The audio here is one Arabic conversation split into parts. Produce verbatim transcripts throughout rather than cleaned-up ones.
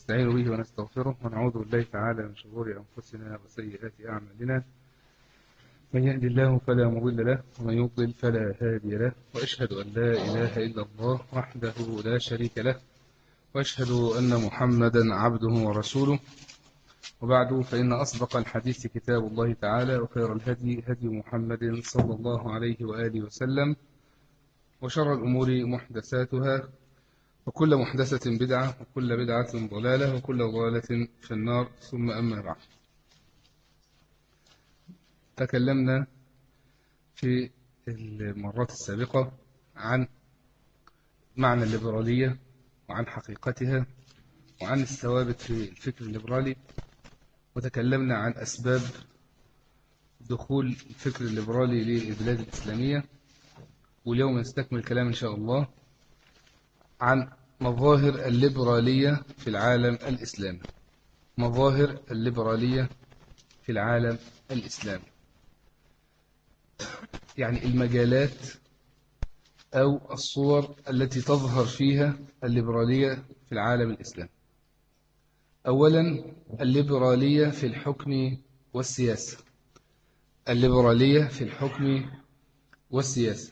نستعين به ونستغفره ونعوذ بالله تعالى من شرور أنفسنا وسيئات أعمالنا. من يهد الله فلا مضل له ومن يضلل فلا هادي له، وأشهد أن لا إله إلا الله وحده لا شريك له، وأشهد أن محمدا عبده ورسوله. وبعد، فإن أصدق الحديث كتاب الله تعالى، وخير الهدي هدي محمد صلى الله عليه وآله وسلم، وشر الأمور محدثاتها، وكل محدثة بدعة، وكل بدعة ضلالة، وكل ضلالة في النار. ثم أما بعد، تكلمنا في المرات السابقة عن معنى الليبرالية وعن حقيقتها وعن الثوابت في الفكر الليبرالي، وتكلمنا عن أسباب دخول الفكر الليبرالي للبلاد الإسلامية. واليوم نستكمل الكلام إن شاء الله عن مظاهر الليبرالية في العالم الإسلامي. مظاهر الليبرالية في العالم الإسلامي، يعني المجالات أو الصور التي تظهر فيها الليبرالية في العالم الإسلامي. أولا، الليبرالية في الحكم والسياسة. الليبرالية في الحكم والسياسة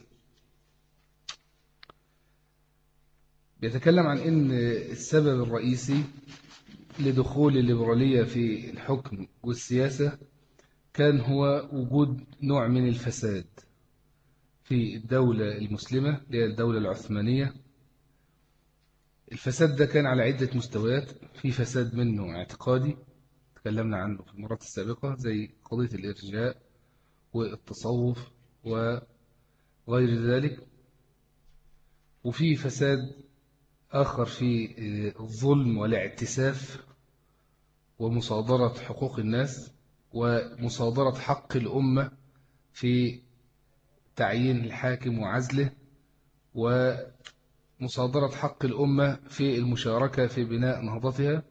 بيتكلم عن أن السبب الرئيسي لدخول الليبرالية في الحكم والسياسة كان هو وجود نوع من الفساد في الدولة المسلمة اللي هي الدولة العثمانية. الفساد ده كان على عدة مستويات. في فساد منه اعتقادي تكلمنا عنه في المرات السابقة، زي قضية الإرجاء والتصوف وغير ذلك. وفي فساد آخر في الظلم والاعتساف ومصادرة حقوق الناس ومصادرة حق الأمة في تعيين الحاكم وعزله، ومصادرة حق الأمة في المشاركة في بناء نهضتها.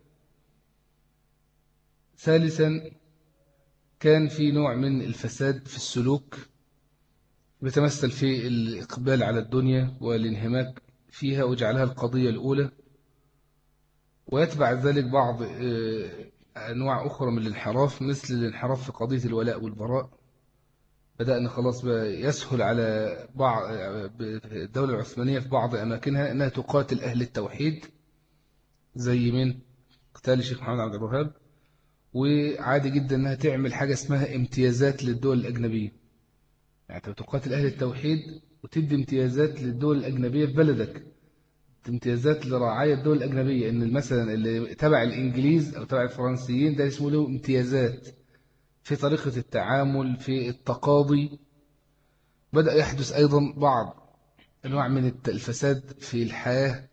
ثالثا، كان في نوع من الفساد في السلوك بيتمثل في الإقبال على الدنيا والانهماك فيها وجعلها القضية الأولى، ويتبع ذلك بعض أنواع أخرى من الانحراف، مثل الانحراف في قضية الولاء والبراء. بدأنا خلاص بقى يسهل على بعض الدولة العثمانية في بعض أماكنها أنها تقاتل أهل التوحيد، زي من قتال الشيخ محمد عبد الوهاب. وعادي جدا أنها تعمل حاجة اسمها امتيازات للدول الأجنبية، يعني تقاتل أهل التوحيد وتدي امتيازات للدول الأجنبية في بلدك، امتيازات لرعاية الدول الأجنبية. إن مثلا اللي تبع الإنجليز أو تبع الفرنسيين ده اسمه له امتيازات في طريقة التعامل في التقاضي. بدأ يحدث أيضا بعض أنواع من الفساد في الحياة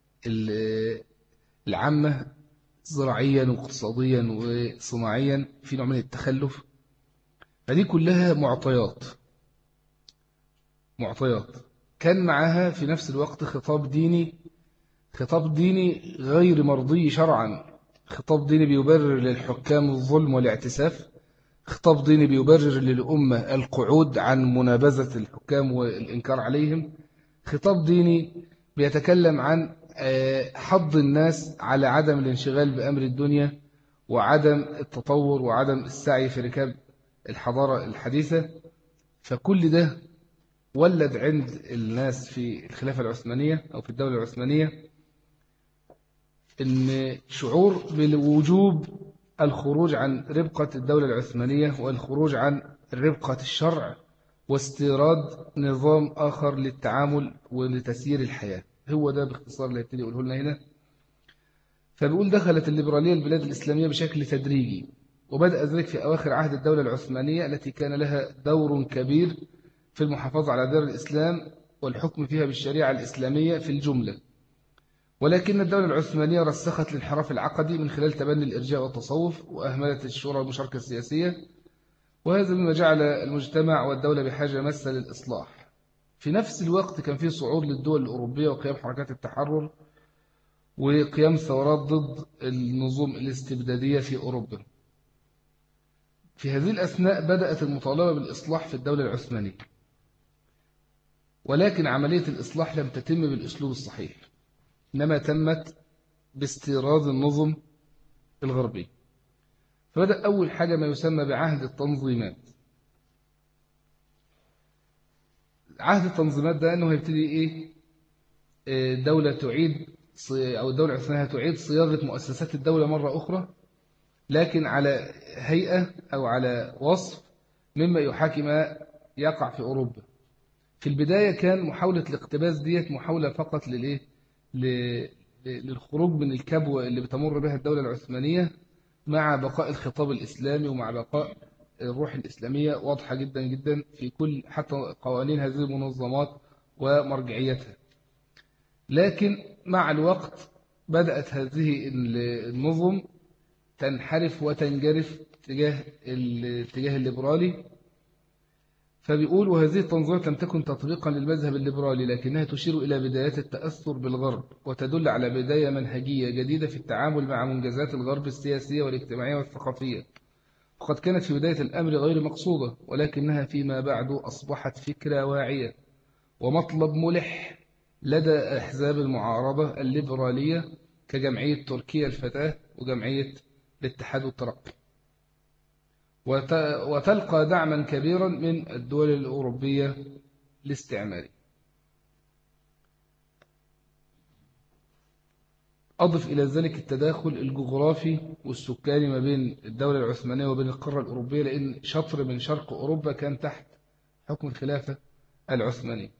العامة، زراعيا واقتصاديا وصناعيا، في نوع من التخلف. فدي كلها معطيات معطيات كان معها في نفس الوقت خطاب ديني خطاب ديني غير مرضي شرعا، خطاب ديني بيبرر للحكام الظلم والاعتساف، خطاب ديني بيبرر للأمة القعود عن منابذة الحكام والإنكار عليهم، خطاب ديني بيتكلم عن حض الناس على عدم الانشغال بأمر الدنيا وعدم التطور وعدم السعي في ركاب الحضارة الحديثة. فكل ده ولد عند الناس في الخلافة العثمانية أو في الدولة العثمانية إن شعور بوجوب الخروج عن ربقة الدولة العثمانية والخروج عن ربقة الشرع واستيراد نظام آخر للتعامل ولتسيير الحياة. هو ده باختصار اللي يبتدي يقوله لنا هنا. فبيقول دخلت الليبرالية البلاد الإسلامية بشكل تدريجي، وبدأ ذلك في أواخر عهد الدولة العثمانية التي كان لها دور كبير في المحافظة على دار الإسلام والحكم فيها بالشريعة الإسلامية في الجملة. ولكن الدولة العثمانية رسخت الانحراف العقدي من خلال تبني الإرجاء والتصوف، وأهملت الشورى والمشاركة السياسية، وهذا مما جعل المجتمع والدولة بحاجة ماسة للإصلاح. في نفس الوقت كان في صعود للدول الأوروبية وقيام حركات التحرر وقيام ثورات ضد النظم الاستبدادية في أوروبا. في هذه الأثناء بدأت المطالبة بالإصلاح في الدولة العثمانية، ولكن عملية الإصلاح لم تتم بالأسلوب الصحيح، إنما تمت باستيراد النظم الغربي. فبدأ أول حاجة ما يسمى بعهد التنظيمات. عهد التنظيمات ده أنه هيبتدي إيه؟ دولة تعيد أو الدولة العثمانية تعيد صياغة مؤسسات الدولة مرة أخرى، لكن على هيئة أو على وصف مما يحاكي ما يقع في أوروبا. في البداية كان محاولة الاقتباس ديت محاولة فقط للإيه؟ للخروج من الكبوة اللي بتمر بها الدولة العثمانية، مع بقاء الخطاب الإسلامي ومع بقاء الروح الإسلامية واضحة جدا جدا في كل حتى قوانين هذه المنظمات ومرجعيتها. لكن مع الوقت بدأت هذه النظم تنحرف وتنجرف تجاه الاتجاه الليبرالي. فبيقول: وهذه التنظيمات لم تكن تطبيقا للمذهب الليبرالي، لكنها تشير إلى بدايات التأثر بالغرب، وتدل على بداية منهجية جديدة في التعامل مع منجزات الغرب السياسية والاجتماعية والثقافية. وقد كانت في بداية الأمر غير مقصودة، ولكنها فيما بعد أصبحت فكرة واعية ومطلب ملح لدى أحزاب المعارضة الليبرالية كجمعية تركيا الفتاة وجمعية الاتحاد والترقي، وتلقى دعما كبيرا من الدول الأوروبية الاستعمارية. أضف إلى ذلك التداخل الجغرافي والسكاني ما بين الدولة العثمانية وبين القارة الأوروبية، لأن شطر من شرق أوروبا كان تحت حكم الخلافة العثمانية.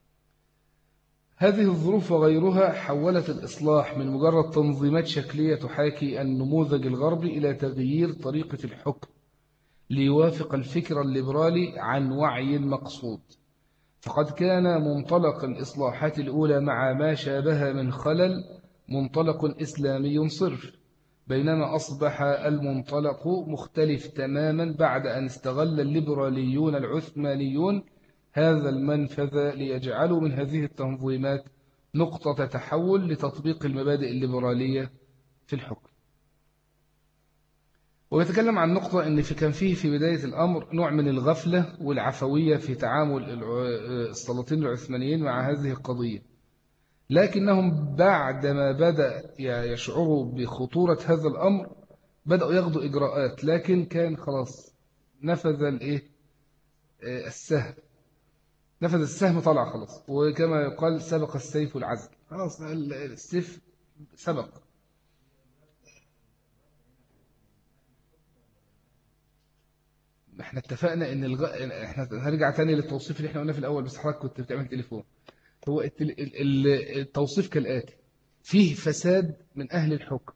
هذه الظروف وغيرها حولت الإصلاح من مجرد تنظيمات شكلية تحاكي النموذج الغربي إلى تغيير طريقة الحكم ليوافق الفكر الليبرالي عن وعي مقصود. فقد كان منطلق الإصلاحات الأولى مع ما شابه من خلل منطلق إسلامي صرف، بينما أصبح المنطلق مختلف تماما بعد أن استغل الليبراليون العثمانيون هذا المنفذ ليجعلوا من هذه التنظيمات نقطة تحول لتطبيق المبادئ الليبرالية في الحكم. ويتكلم عن نقطة أن في كان فيه في بداية الأمر نوع من الغفلة والعفوية في تعامل السلاطين العثمانيين مع هذه القضية، لكنهم بعدما بدأ يشعروا بخطورة هذا الأمر بدأوا ياخدوا إجراءات، لكن كان خلاص نفذ الإيه السهم نفذ السهم طلع خلاص، وكما يقال سبق السيف العزل، خلاص السيف سبق. احنا اتفقنا ان الغ... احنا هنرجع تاني للتوصيف اللي احنا قلنا في الاول، بس حضرتك كنت بتعمل تليفون. هو التل... التوصيف كالآتي: فيه فساد من أهل الحكم،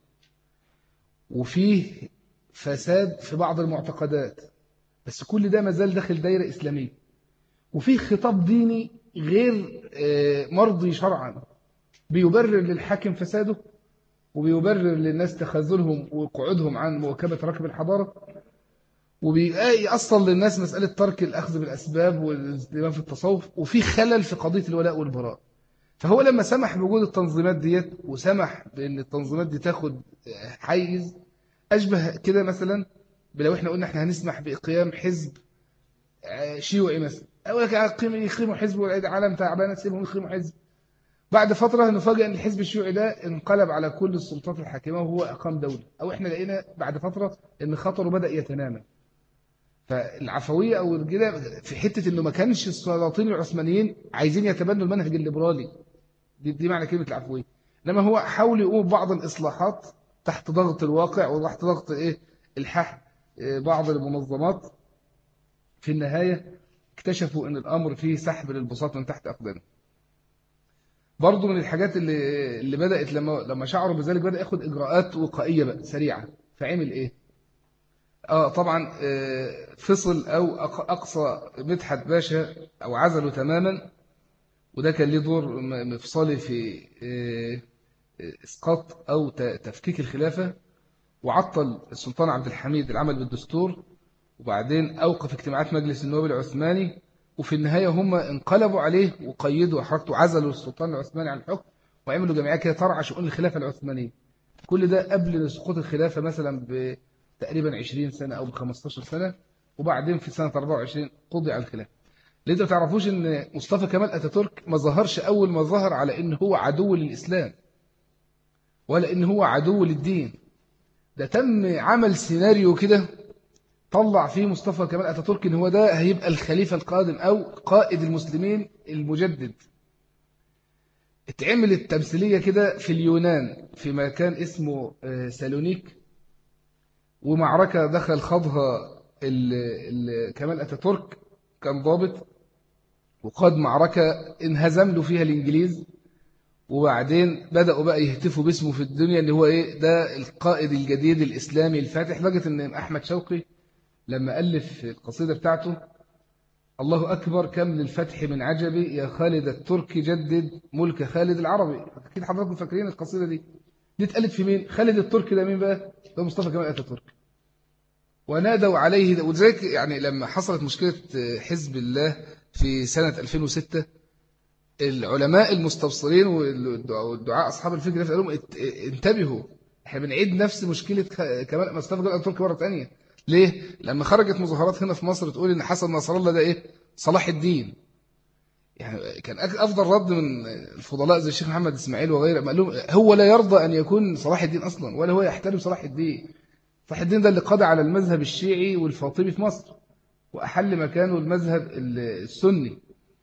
وفيه فساد في بعض المعتقدات، بس كل ده مازال داخل دائرة إسلامية، وفيه خطاب ديني غير مرضي شرعا بيبرر للحاكم فساده، وبيبرر للناس تخاذلهم وقعودهم عن مواكبة راكب الحضارة، وبيأصل للناس مسألة ترك الأخذ بالأسباب والاهتمام في التصوف، وفي خلل في قضية الولاء والبراء. فهو لما سمح بوجود التنظيمات ديت وسمح بأن التنظيمات دي تاخد حيز أشبه كده، مثلا لو احنا قلنا احنا هنسمح بإقيام حزب شيوعي مثلا، أقول لك يقيموا حزب والعيد عالم تعبانة سيبهم يقيموا حزب، بعد فترة نفاجئ أن الحزب الشيوعي ده انقلب على كل السلطات الحاكمة وهو أقام دولة، أو احنا لقينا بعد فترة أن خطره بدأ يتنامى. فالعفوية أو الجدة في حتة أنه ما كانش السلاطين العثمانيين عايزين يتبنوا المنهج الليبرالي، دي, دي معنى كلمة العفوية، إنما هو حاول يقوم بعض الإصلاحات تحت ضغط الواقع وتحت ضغط إيه الحح بعض المنظمات. في النهاية اكتشفوا أن الأمر فيه سحب للبساط من تحت أقدامهم. برضو من الحاجات اللي اللي بدأت لما لما شعروا بذلك بدأ ياخد إجراءات وقائية بقى سريعة. فعمل إيه؟ آه طبعا فصل أو أقصى مدحت باشا أو عزله تماما، وده كان ليه دور مفصلي في إسقاط أو تفكيك الخلافة، وعطل السلطان عبد الحميد العمل بالدستور، وبعدين أوقف اجتماعات مجلس النواب العثماني، وفي النهاية هم انقلبوا عليه وقيدوا حركته وعزلوا السلطان العثماني عن الحكم، وعملوا جمعية كده ترعى شؤون الخلافة العثمانية. كل ده قبل سقوط الخلافة مثلا بتقريبا عشرين سنة أو بخمستاشر سنة، وبعدين في سنة أربعة وعشرين قضي على الخلافة. اللي انتوا ما تعرفوش ان مصطفى كمال اتاتورك ما ظهرش اول ما ظهر على ان هو عدو للاسلام، ولا إن هو عدو للدين. ده تم عمل سيناريو كده طلع فيه مصطفى كمال أتاتورك إن هو ده هيبقى الخليفة القادم أو قائد المسلمين المجدد. اتعملت تمثيلية كده في اليونان في مكان اسمه سالونيك، ومعركة دخل خاضها كمال أتاتورك كان ضابط، وقاد معركة انهزم له فيها الإنجليز، وبعدين بدأوا بقى يهتفوا باسمه في الدنيا اللي هو إيه ده القائد الجديد الإسلامي الفاتح، لدرجة إن أحمد شوقي لما ألف القصيدة بتاعته الله أكبر كم للفتح من عجبي يا خالد الترك جدد ملك خالد العربي. أكيد حضراتكم فاكرين القصيدة دي. دي اتقالت في مين؟ خالد الترك ده مين بقى؟ ده مصطفى كمال أتاتورك. ونادوا عليه، وذلك يعني لما حصلت مشكلة حزب الله في سنة ألفين وستة العلماء المستبصرين والدعاء أصحاب الفكرة قالوا لهم انتبهوا، احنا بنعيد نفس مشكلة كمال مصطفى كمال أتاتورك مرة ثانية. ليه؟ لما خرجت مظاهرات هنا في مصر تقول إن حسن نصر الله ده إيه؟ صلاح الدين. يعني كان أفضل رد من الفضلاء زي الشيخ محمد إسماعيل وغيره، قال لهم هو لا يرضى أن يكون صلاح الدين أصلا، ولا هو يحترم صلاح الدين. صلاح الدين ده اللي قضى على المذهب الشيعي والفاطمي في مصر وأحل مكانه المذهب السني.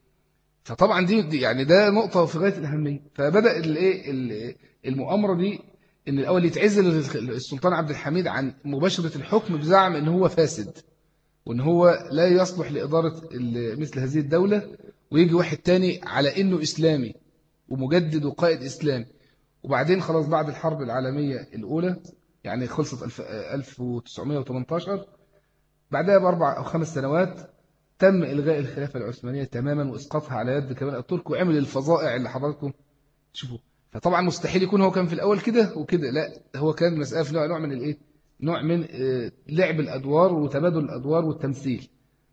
فطبعا دي يعني ده نقطة في غاية الأهمية. فبدأ الايه المؤامرة دي إن الأول يتعزل السلطان عبد الحميد عن مباشرة الحكم بزعم إن هو فاسد وإن هو لا يصلح لإدارة مثل هذه الدولة، ويجي واحد تاني على إنه إسلامي ومجدد وقائد إسلامي. وبعدين خلاص بعد الحرب العالمية الأولى يعني خلصت ألف وتسعمائة وثمانية عشر، بعدها بأربع أو خمس سنوات تم إلغاء الخلافة العثمانية تماما وإسقاطها على يد كمال أتاتورك، وعمل الفظائع اللي حضراتكم تشوفوا. فطبعا مستحيل يكون هو كان في الأول كده وكده، لا هو كان مسألة في نوع من الإيه؟ نوع من لعب الأدوار وتبادل الأدوار والتمثيل.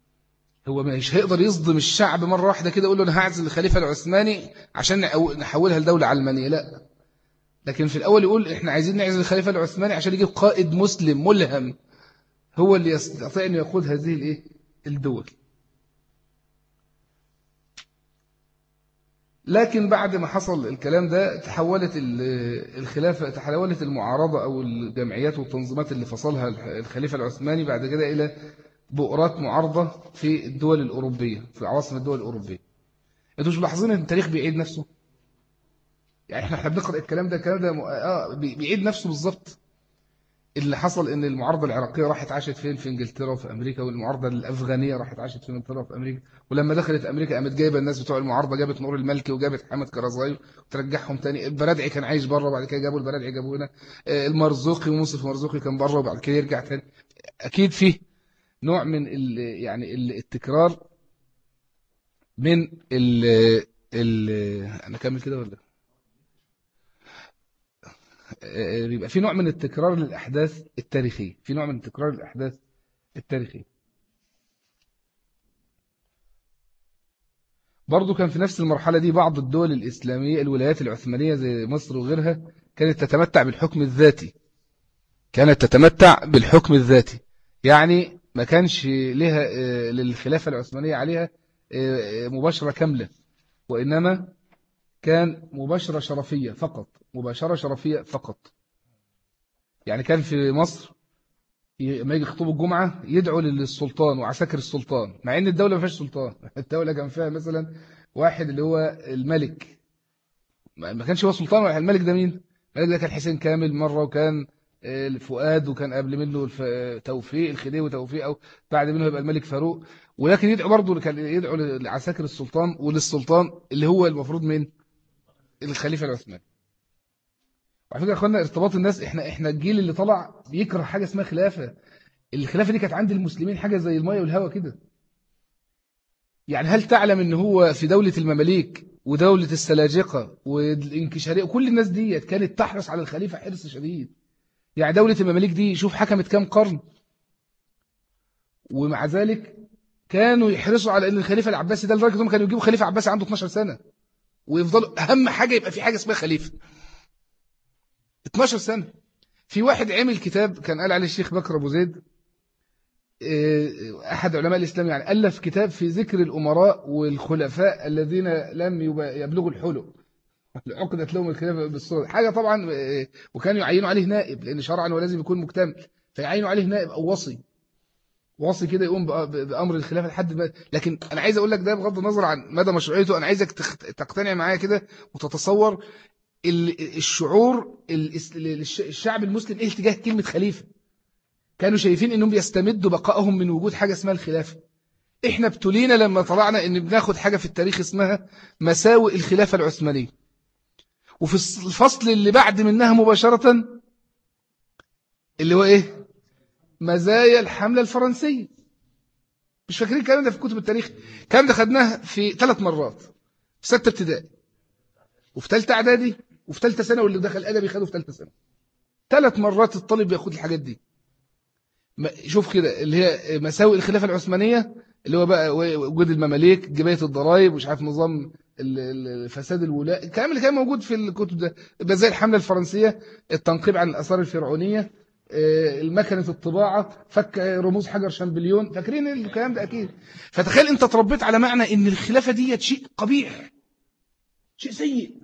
هو مش هيقدر يصدم الشعب مرة واحدة كده يقول له أنا هعزل الخليفة العثماني عشان نحولها لدولة علمانية، لا. لكن في الأول يقول إحنا عايزين نعزل الخليفة العثماني عشان يجيب قائد مسلم ملهم هو اللي يستطيع أن يقود هذه الإيه؟ الدول. لكن بعد ما حصل الكلام ده تحولت الخلافة تحولت المعارضة أو الجمعيات والتنظيمات اللي فصلها الخليفة العثماني بعد كده إلى بؤرات معارضة في الدول الأوروبية في عواصم الدول الأوروبية. أنتوا مش ملاحظين أن التاريخ بيعيد نفسه؟ يعني احنا احنا بنقرأ الكلام ده الكلام ده آه بيعيد نفسه بالظبط. اللي حصل ان المعارضه العراقيه راحت عاشت فين؟ في انجلترا وفي امريكا، والمعارضه الافغانيه راحت عاشت في انجلترا وفي امريكا، ولما دخلت امريكا قامت جايبه الناس بتوع المعارضه، جابت نور المالكي وجابت حامد كرزاي وترجعهم تاني. البرادعي كان عايش بره وبعد كده جابوا البرادعي جابوه هنا. المرزوقي وموسف مرزوقي كان بره وبعد كده يرجع تاني. اكيد فيه نوع من ال يعني ال التكرار من ال ال انا كمل كده ولا بيبقى في نوع من التكرار للأحداث التاريخية، في نوع من تكرار الأحداث التاريخية. برضو كان في نفس المرحلة دي بعض الدول الإسلامية الولايات العثمانية زي مصر وغيرها كانت تتمتع بالحكم الذاتي، كانت تتمتع بالحكم الذاتي يعني ما كانش لها للخلافة العثمانية عليها مباشرة كاملة، وإنما كان مباشرة شرفية فقط، مباشرة شرفية فقط. يعني كان في مصر لما يجي يخطبوا الجمعة يدعوا للسلطان وعساكر السلطان، مع ان الدولة ما فيهاش سلطان. الدولة كان فيها مثلا واحد اللي هو الملك، ما كانش هو سلطان ولا الملك. ده مين؟ الملك ده كان حسين كامل مرة، وكان فؤاد، وكان قبل منه توفيق الخديوي توفيق، او بعد منه يبقى الملك فاروق. ولكن يدعو برضه كان يدعو لعساكر السلطان وللسلطان اللي هو المفروض من الخليفة العثماني. وعلى فكرة يا اخوانا ارتباط الناس، احنا احنا الجيل اللي طلع بيكره حاجة اسمها خلافة. الخلافة دي كانت عند المسلمين حاجة زي الماء والهواء كده. يعني هل تعلم ان هو في دولة المماليك ودولة السلاجقة والانكشارية وكل الناس دي كانت تحرص على الخليفة حرص شديد. يعني دولة المماليك دي شوف حكمت كام قرن، ومع ذلك كانوا يحرصوا على ان الخليفة العباسي ده، لدرجة انهم كانوا يجيبوا خليفة عباسي عنده اثناشر سنة ويفضلوا اهم حاجة يبقى في حاجة اسمها خليفة. اثناشر سنة. في واحد عمل كتاب كان قال عليه الشيخ بكر أبو زيد، أحد علماء الإسلام، يعني ألف كتاب في ذكر الأمراء والخلفاء الذين لم يبلغوا الحلم. عقدت لهم الخلافة بالصورة حاجة طبعا. آه، وكانوا يعينوا عليه نائب لأن شرعا هو لازم يكون مكتمل، فيعينوا عليه نائب أو وصي، وصي كده يقوم بأ- بأمر الخلافة لحد ما. لكن أنا عايز أقول لك ده بغض النظر عن مدى مشروعيته، أنا عايزك تخت- تقتنع معايا كده وتتصور ال- الشعور الإس- للش- الشعب المسلم إيه اتجاه كلمة خليفة. كانوا شايفين إنهم بيستمدوا بقائهم من وجود حاجة اسمها الخلافة. إحنا ابتلينا لما طلعنا إن بناخد حاجة في التاريخ اسمها مساوئ الخلافة العثمانية، وفي الص- الفصل اللي بعد منها مباشرة اللي هو إيه؟ مزايا الحملة الفرنسية. مش فاكرين الكلام ده في كتب التاريخ؟ الكلام ده خدناه في ثلاث مرات، في ستة ابتدائي وفي ثالثة إعدادي وفي ثالثة سنة، واللي دخل أدبي خده في ثالثة سنة. ثلاث مرات الطالب بياخد الحاجات دي. ما- شوف كده اللي هي مساوئ الخلافة العثمانية، اللي هو بقى وجود المماليك، جباية الضرائب، مش عارف نظام ال- ال- فساد الولاء، الكلام اللي كان موجود في الكتب ده. يبقى زي الحملة الفرنسية، التنقيب عن الآثار الفرعونية، آه، المكنة الطباعة، فك رموز حجر شامبليون، فاكرين الكلام ده أكيد. فتخيل أنت تربيت على معنى إن الخلافة دي شيء قبيح، شيء سيء.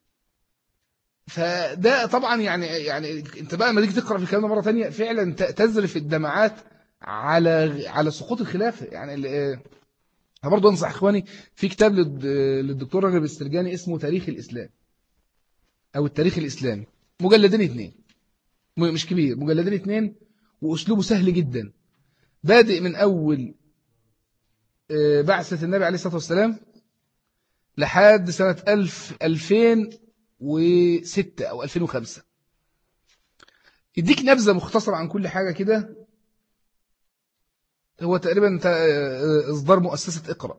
فده طبعا يعني يعني انت بقى لما تيجي تقرا في الكلام ده مره ثانيه فعلا ت- تزرف الدمعات على على سقوط الخلافه. يعني ال- انا برضه انصح اخواني في كتاب للد- للدكتور راغب السرجاني اسمه تاريخ الاسلام او التاريخ الاسلامي، مجلدين اثنين، م- مش كبير، مجلدين اثنين، واسلوبه سهل جدا، بادئ من اول آه، بعثه النبي عليه الصلاه والسلام لحد سنه ألف ألفين وستة او ألفين وخمسة. يديك نبذه مختصره عن كل حاجه كده. هو تقريبا تا- إصدار مؤسسة اقرأ.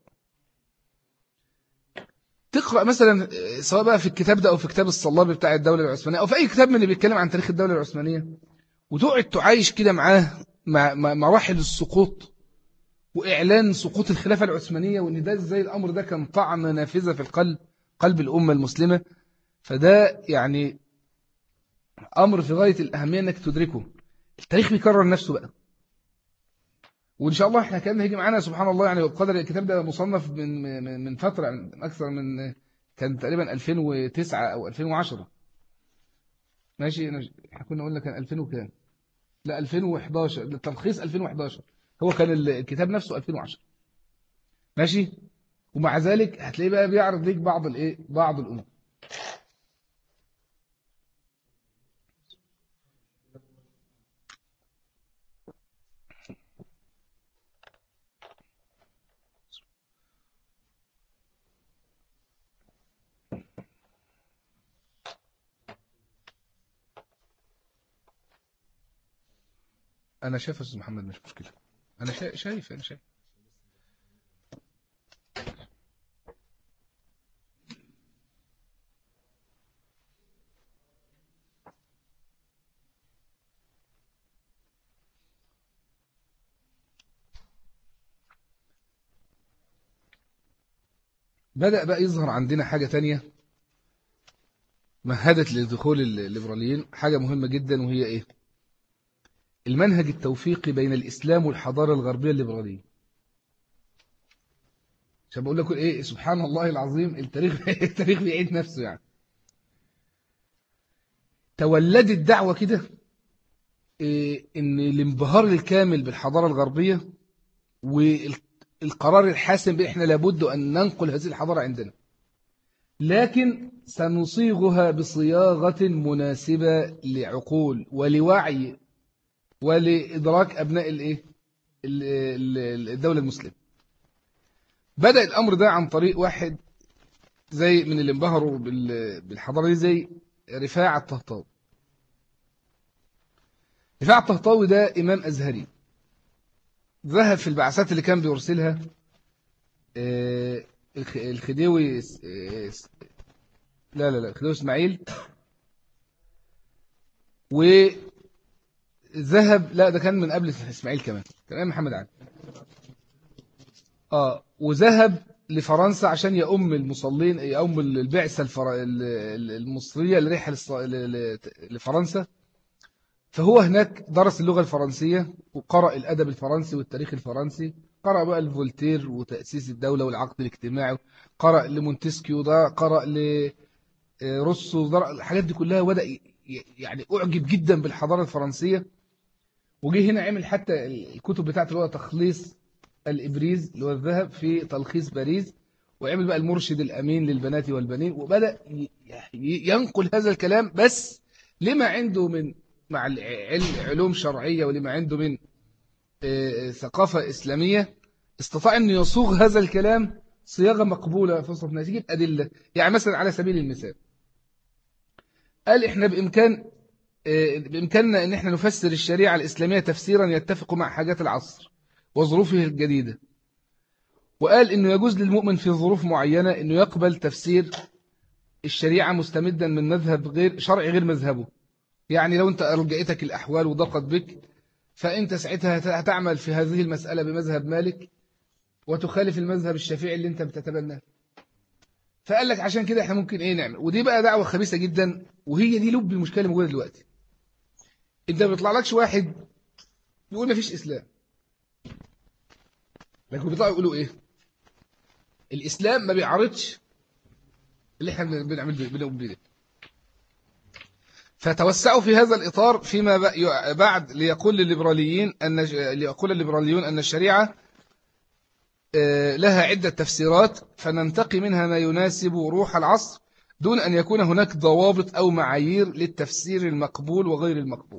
تقرأ مثلا سواء بقى في الكتاب ده أو في كتاب الصلابي بتاع الدولة العثمانية أو في أي كتاب من اللي بيتكلم عن تاريخ الدولة العثمانية، وتقعد تعايش كده معاه مع مع- مراحل السقوط وإعلان سقوط الخلافة العثمانية، وإن ده إزاي الأمر ده كان طعنة نافذة في القلب، قلب الأمة المسلمة. فده يعني أمر في غاية الأهمية إنك تدركه. التاريخ بيكرر نفسه بقى، وإن شاء الله إحنا كان هيجي معانا سبحان الله. يعني بقدر الكتاب ده مصنف من من من فترة، من أكثر من، كان تقريبا ألفين وتسعة أو ألفين وعشرة. ماشي، أنا- إحنا كنا قلنا كان ألفين وكام؟ لا ألفين وحداشر، التلخيص ألفين وحداشر، هو كان الكتاب نفسه ألفين وعشرة. ماشي. ومع ذلك هتلاقيه بقى بيعرض ليك بعض الإيه، بعض الأمور. أنا شايف يا أستاذ محمد مش مشكلة. أنا شا- شايف أنا شايف بدأ بقى يظهر عندنا حاجة تانية مهدت لدخول الليبراليين، حاجة مهمة جدا، وهي إيه؟ المنهج التوفيقي بين الإسلام والحضارة الغربية الليبرالية. عشان بقول لكم إيه، سبحان الله العظيم، التاريخ التاريخ بيعيد نفسه. يعني تولدت دعوة كده، إيه، إن الانبهار الكامل بالحضارة الغربية والقرار الحاسم بإن إحنا لابد أن ننقل هذه الحضارة عندنا، لكن سنصيغها بصياغة مناسبة لعقول ولوعي ولإدراك أبناء الإيه؟ ال- ال- الدولة المسلمة. بدأ الأمر ده عن طريق واحد زي من اللي انبهروا بال- بالحضارة دي زي رفاعة الطهطاوي. رفاعة الطهطاوي ده إمام أزهري، ذهب في البعثات اللي كان بيرسلها آه، الخ- الخديوي س- آه، س- لا لا لا الخديوي إسماعيل، وذهب، لا ده كان من قبل إسماعيل كمان، كان أيام محمد علي. آه وذهب لفرنسا عشان يؤم المصلين، يؤم البعثة الفر... ال- ال- المصرية اللي رايحة للص- ل- ل- لفرنسا. فهو هناك درس اللغة الفرنسية وقرأ الأدب الفرنسي والتاريخ الفرنسي، قرأ بقى الفولتير وتأسيس الدولة والعقد الاجتماعي، قرأ لمونتسكيو، ده قرأ روسو، الحاجات دي كلها، وبدأ يعني أعجب جدا بالحضارة الفرنسية، وجه هنا عمل حتى الكتب بتاعته اللي هو تخليص الإبريز اللي هو الذهب في تلخيص باريس، وعمل بقى المرشد الأمين للبنات والبنين، وبدأ ينقل هذا الكلام، بس لما عنده من مع العلوم شرعية ولما عنده من ثقافة إسلامية، استطاع أن يصوغ هذا الكلام صياغة مقبولة في وسط الناس، يجيب أدلة. يعني مثلا على سبيل المثال قال إحنا بإمكان بإمكاننا أن احنا نفسر الشريعة الإسلامية تفسيرا يتفق مع حاجات العصر وظروفه الجديدة. وقال إنه يجوز للمؤمن في ظروف معينة إنه يقبل تفسير الشريعة مستمدا من مذهب غير شرعي غير مذهبه. يعني لو أنت أرجعتك الأحوال وضاقت بك، فأنت ساعتها هتعمل في هذه المسألة بمذهب مالك وتخالف المذهب الشافعي اللي أنت بتتبناه. فقال لك عشان كده احنا ممكن ايه نعمل، ودي بقى دعوة خبيثة جدا، وهي دي لب المشكلة اللي موجودة دلوقتي. انت ما بيطلعلكش واحد يقول ما فيش اسلام، لكن بيطلعوا يقولوا ايه؟ الاسلام ما بيعارضش اللي احنا بنعمل بنقوم بيه. فتوسعوا في هذا الاطار فيما بعد ليقول الليبراليين ان ليقول الليبراليون ان الشريعه لها عده تفسيرات، فننتقي منها ما يناسب روح العصر دون ان يكون هناك ضوابط او معايير للتفسير المقبول وغير المقبول.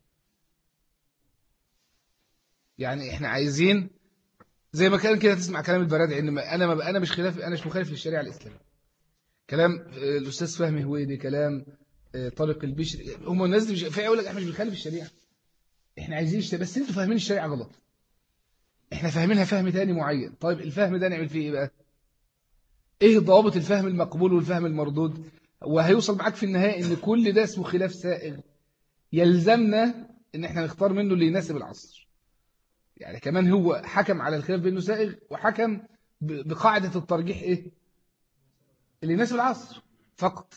يعني احنا عايزين زي ما كان كده تسمع كلام البرادعي ان انا ما انا مش خلاف انا مش مخالف للشريعه الاسلاميه. كلام الاستاذ فهمي هويدي، كلام طارق البشري، هم الناس دي مش في يقول لك احنا مش بنخالف الشريعه، احنا عايزين الشريعة. بس انتوا فاهمين الشريعه غلط، احنا فاهمينها فهم تاني معين. طيب الفهم ده نعمل فيه ايه بقى؟ ايه ضوابط الفهم المقبول والفهم المردود؟ وهيوصل معاك في النهايه ان كل ده اسمه خلاف سائغ، يلزمنا ان احنا نختار منه اللي يناسب العصر. يعني كمان هو حكم على الخلاف بانه سائغ، وحكم بقاعده الترجيح ايه اللي يناسب العصر فقط.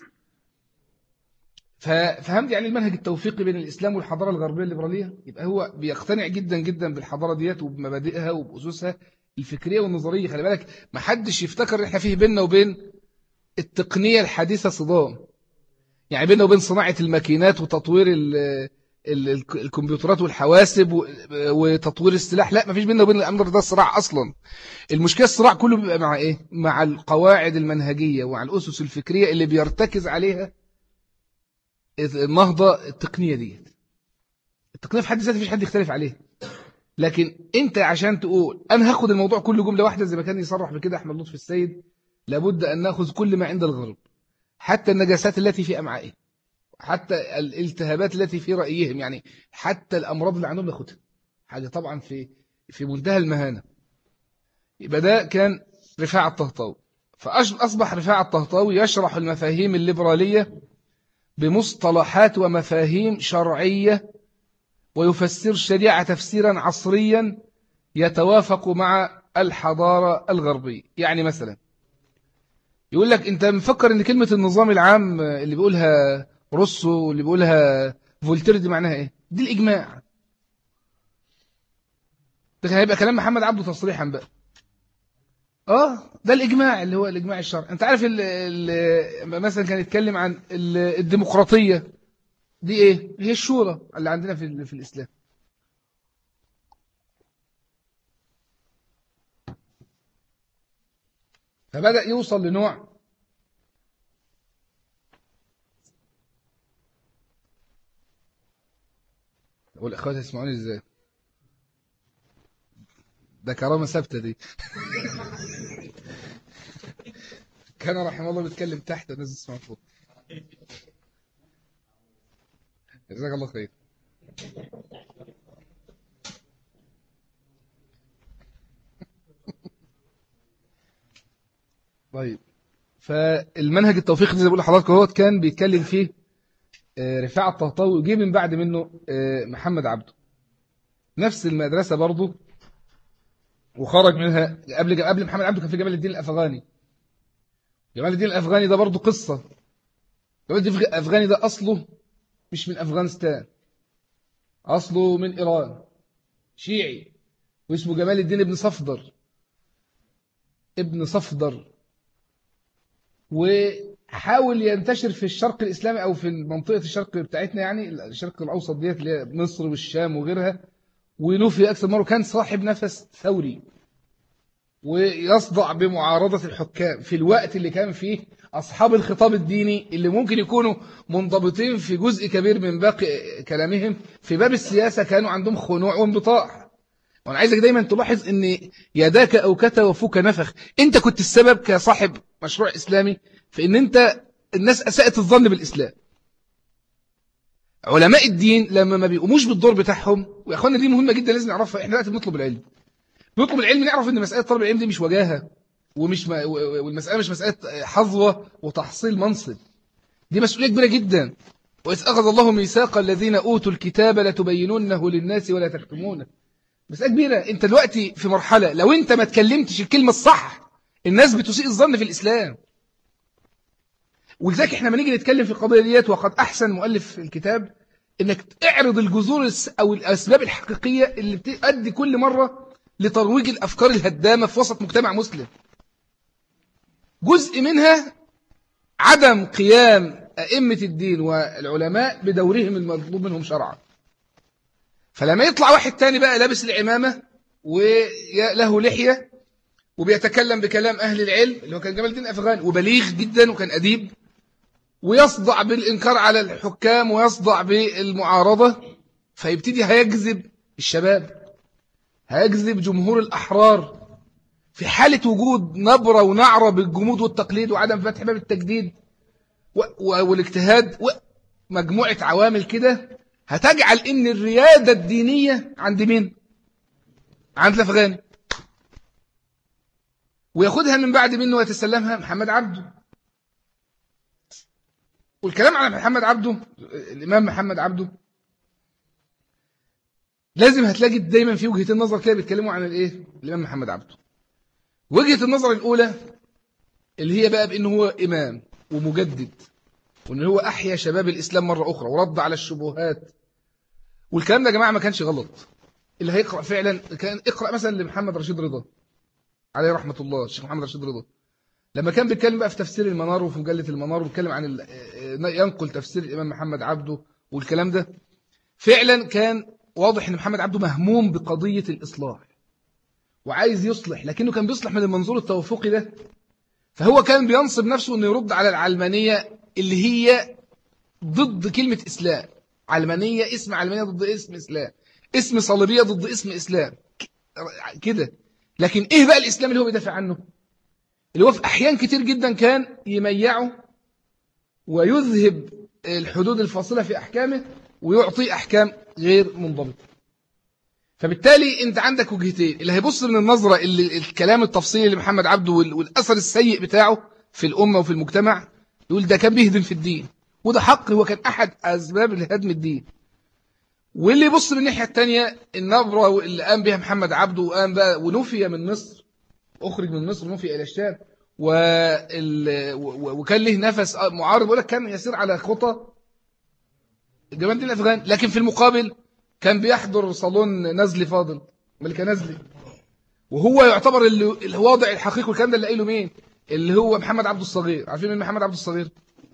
ففهمت يعني المنهج التوفيقي بين الإسلام والحضارة الغربية الليبرالية. يبقى هو بيقتنع جدا جدا بالحضارة ديت وبمبادئها وبأسسها الفكرية والنظرية. خلي بالك ما حدش يفتكر ان احنا فيه بيننا وبين التقنية الحديثة صدام، يعني بيننا وبين صناعة الماكينات وتطوير ال ال الكمبيوترات والحواسب وتطوير السلاح. لا، ما فيش بيننا وبين الأمر ده صراع أصلا. المشكلة الصراع كله بيبقى مع إيه؟ مع القواعد المنهجية ومع الأسس الفكرية اللي بيرتكز عليها النهضة التقنية دي. التقنية في حد ذاتها مفيش حد يختلف عليه، لكن انت عشان تقول انا هاخد الموضوع كله جملة واحدة زي ما كان يصرح بكده احمد لطفي السيد، لابد ان ناخذ كل ما عند الغرب، حتى النجاسات التي في امعائهم، حتى الالتهابات التي في رأيهم، يعني حتى الامراض اللي عندهم ناخدها. حاجة طبعا في في منتهى المهانة. يبقى ده كان رفاعة الطهطاوي. فاصبح رفاعة الطهطاوي يشرح المفاهيم الليبرالية بمصطلحات ومفاهيم شرعية، ويفسر الشريعة تفسيرا عصريا يتوافق مع الحضارة الغربية. يعني مثلا يقول لك انت مفكر ان كلمة النظام العام اللي بيقولها روسو واللي بيقولها فولتير دي معناها ايه؟ دي الإجماع. ده كان هيبقى كلام محمد عبده تصريحا بقى. اه ده الإجماع اللي هو الإجماع الشرعي. انت عارف ال ال مثلا كان يتكلم عن الديمقراطية دي ايه؟ هي الشورى اللي عندنا في في الإسلام. فبدأ يوصل لنوع والإخوات يسمعوني ازاي؟ ده كرامة ثابتة دي. كان رحمه الله بيتكلم تحت الناس تسمع فوق. جزاك الله خير. طيب، فالمنهج التوفيقي زي ما بقول لحضرتك اهوت كان بيتكلم فيه رفاعة الطهطاوي، وجي من بعد منه محمد عبده نفس المدرسة برضه، وخرج منها قبل قبل محمد عبده كان في جمال الدين الأفغاني. جمال الدين الأفغاني ده برضه قصة. جمال الدين الأفغاني ده أصله مش من أفغانستان، أصله من إيران، شيعي، واسمه جمال الدين ابن صفدر ابن صفدر. حاول ينتشر في الشرق الإسلامي أو في منطقة الشرق بتاعتنا، يعني الشرق الأوسط ديت اللي هي مصر والشام وغيرها، ونوفي أكثر مرة. كان صاحب نفس ثوري ويصدع بمعارضة الحكام في الوقت اللي كان فيه أصحاب الخطاب الديني اللي ممكن يكونوا منضبطين في جزء كبير من باقي كلامهم في باب السياسة كانوا عندهم خنوع وانبطاح. وأنا عايزك دايما تلاحظ أن يداك أوكت وفوك نفخ. أنت كنت السبب كصاحب مشروع إسلامي في أن أنت الناس أساءت الظن بالإسلام. علماء الدين لما ما بيقوموش بالدور بتاعهم، ويا أخوانا دي مهمة جدا لازم نعرفها. إحنا دلوقتي بنطلب العلم، نطلب العلم نعرف ان مسألة طلب العلم دي مش وجاهة، ومش م... والمسألة مش مسألة حظوة وتحصيل منصب، دي مسؤولية كبيرة جدا. وإذ أخذ الله ميثاق الذين أوتوا الكتاب لتبيننه للناس ولا تكتمونه. مسألة كبيرة. أنت دلوقتي في مرحلة لو أنت ما تكلمتش الكلمة الصح الناس بتسيء الظن في الإسلام. ولذلك احنا ما نيجي نتكلم في القضية ديت، وقد أحسن مؤلف الكتاب انك تعرض الجذور أو الأسباب الحقيقية اللي بتؤدي كل مرة لترويج الأفكار الهدامة في وسط مجتمع مسلم. جزء منها عدم قيام أئمة الدين والعلماء بدورهم المطلوب منهم شرعا. فلما يطلع واحد تاني بقى لابس العمامة وله لحية وبيتكلم بكلام أهل العلم اللي هو كان جمال الدين الأفغاني وبليغ جدا وكان أديب، ويصدع بالإنكار على الحكام ويصدع بالمعارضة، فيبتدي هيجذب الشباب، هيجذب جمهور الأحرار في حالة وجود نبرة ونعرة بالجمود والتقليد وعدم فتح باب التجديد والاجتهاد ومجموعة عوامل كده هتجعل إن الريادة الدينية عند مين؟ عند الأفغاني، وياخدها من بعد منه ويتسلمها محمد عبده. والكلام على محمد عبده، الإمام محمد عبده، لازم هتلاقي دايما في وجهة النظر كده بيتكلموا عن الايه الإمام محمد عبده. وجهة النظر الأولى اللي هي بقى بأنه هو إمام ومجدد، وأنه هو أحيا شباب الإسلام مرة أخرى ورد على الشبهات. والكلام ده يا جماعة ما كانش غلط. اللي هيقرأ فعلا كان اقرأ مثلا لمحمد رشيد رضا عليه رحمة الله، الشيخ محمد رشيد رضا لما كان بيتكلم بقى في تفسير المنار وفي مجلة المنار وبيتكلم عن ينقل تفسير الإمام محمد عبده والكلام ده، فعلا كان واضح ان محمد عبده مهموم بقضية الإصلاح وعايز يصلح، لكنه كان بيصلح من المنظور التوافقي ده. فهو كان بينصب نفسه انه يرد على العلمانية اللي هي ضد كلمة إسلام. علمانية، اسم علمانية ضد اسم إسلام، اسم صليبية ضد اسم إسلام كده. لكن ايه بقى الإسلام اللي هو بيدافع عنه؟ اللي هو في أحيان كتير جدا كان يميعه ويذهب الحدود الفاصلة في أحكامه ويعطي أحكام غير منضبطة. فبالتالي أنت عندك وجهتين، اللي هيبص من النظرة اللي الكلام التفصيلي لمحمد عبده والأثر السيء بتاعه في الأمة وفي المجتمع يقول ده كان بيهدم في الدين، وده حق، هو كان أحد أسباب لهدم الدين. واللي يبص من الناحية التانية النبرة اللي قام بها محمد عبده وقام بقى ونفي من مصر، أخرج من مصر ونفي إلى الشام، وكان له نفس معارض ولا كان يسير على خطى جمال الدين الأفغاني. لكن في المقابل كان بيحضر صالون نزلي فاضل ملكة نزلي، وهو يعتبر الواضع الحقيقي. والكلام ده اللي قايله مين؟ اللي هو محمد عبده الصغير. عارفين مين محمد عبده الصغير؟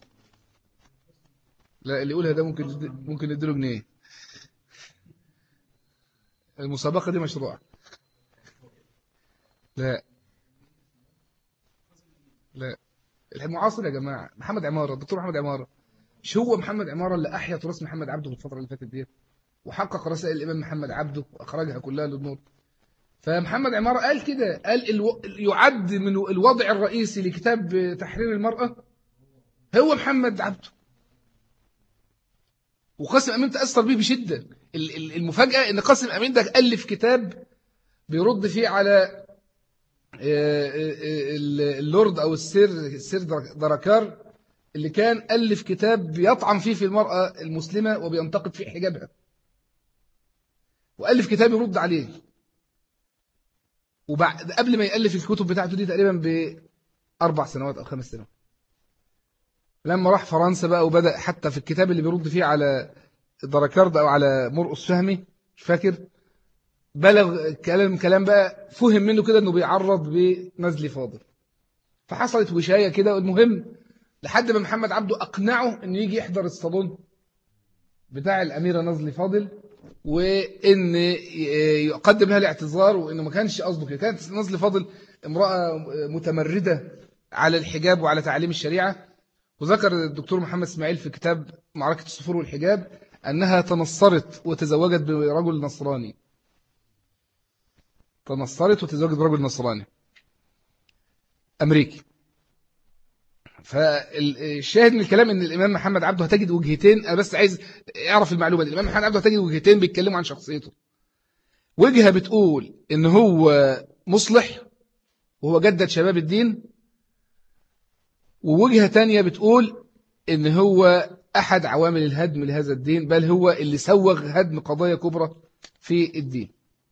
لا، اللي يقولها ده ممكن ممكن نديله جنيه. المسابقة دي مشروع. لا لا، المعاصر يا جماعة محمد عمارة، الدكتور محمد عمارة. مش هو محمد عمارة اللي أحيا تراث محمد عبده في الفترة اللي فاتت دي، وحقق رسائل الإمام محمد عبده وأخرجها كلها للنور. فمحمد عمارة قال كده، قال الو... يعد من الوضع الرئيسي لكتاب تحرير المرأة هو محمد عبده. وقاسم أمين تأثر به بشدة. المفاجأة إن قاسم أمين ده ألف كتاب بيرد فيه على اللورد أو السير السير دركار، اللي كان ألف كتاب بيطعن فيه في المرأة المسلمة وبينتقد فيه حجابها، وألف كتاب يرد عليه. وبعد قبل ما يألف الكتب بتاعته دي تقريبا بأربع سنوات أو خمس سنوات، لما راح فرنسا بقى وبدأ حتى في الكتاب اللي بيرد فيه على دركارد أو على مرقس فهمي مش فاكر، بلغ كلام كلام بقى فهم منه كده إنه بيعرض بنزل فاضل. فحصلت وشاية كده. والمهم لحد ما محمد عبده أقنعه أن يجي يحضر الصالون بتاع الأميرة نظلي فاضل، وإن يقدم لها الاعتذار، وإنه ما كانش قصده كده. كانت نظلي فاضل امرأة متمردة على الحجاب وعلى تعليم الشريعة. وذكر الدكتور محمد اسماعيل في كتاب معركة الصفور والحجاب أنها تنصرت وتزوجت برجل نصراني. تنصرت وتزوجت برجل نصراني أمريكي. فالشاهد من الكلام ان الامام محمد عبده هتجد وجهتين. انا بس عايز اعرف المعلومه دي. الامام محمد عبده هتجد وجهتين بيتكلموا عن شخصيته. وجهه بتقول ان هو مصلح وهو جدد شباب الدين، ووجهه تانية بتقول ان هو احد عوامل الهدم لهذا الدين، بل هو اللي سوغ هدم قضايا كبرى في الدين.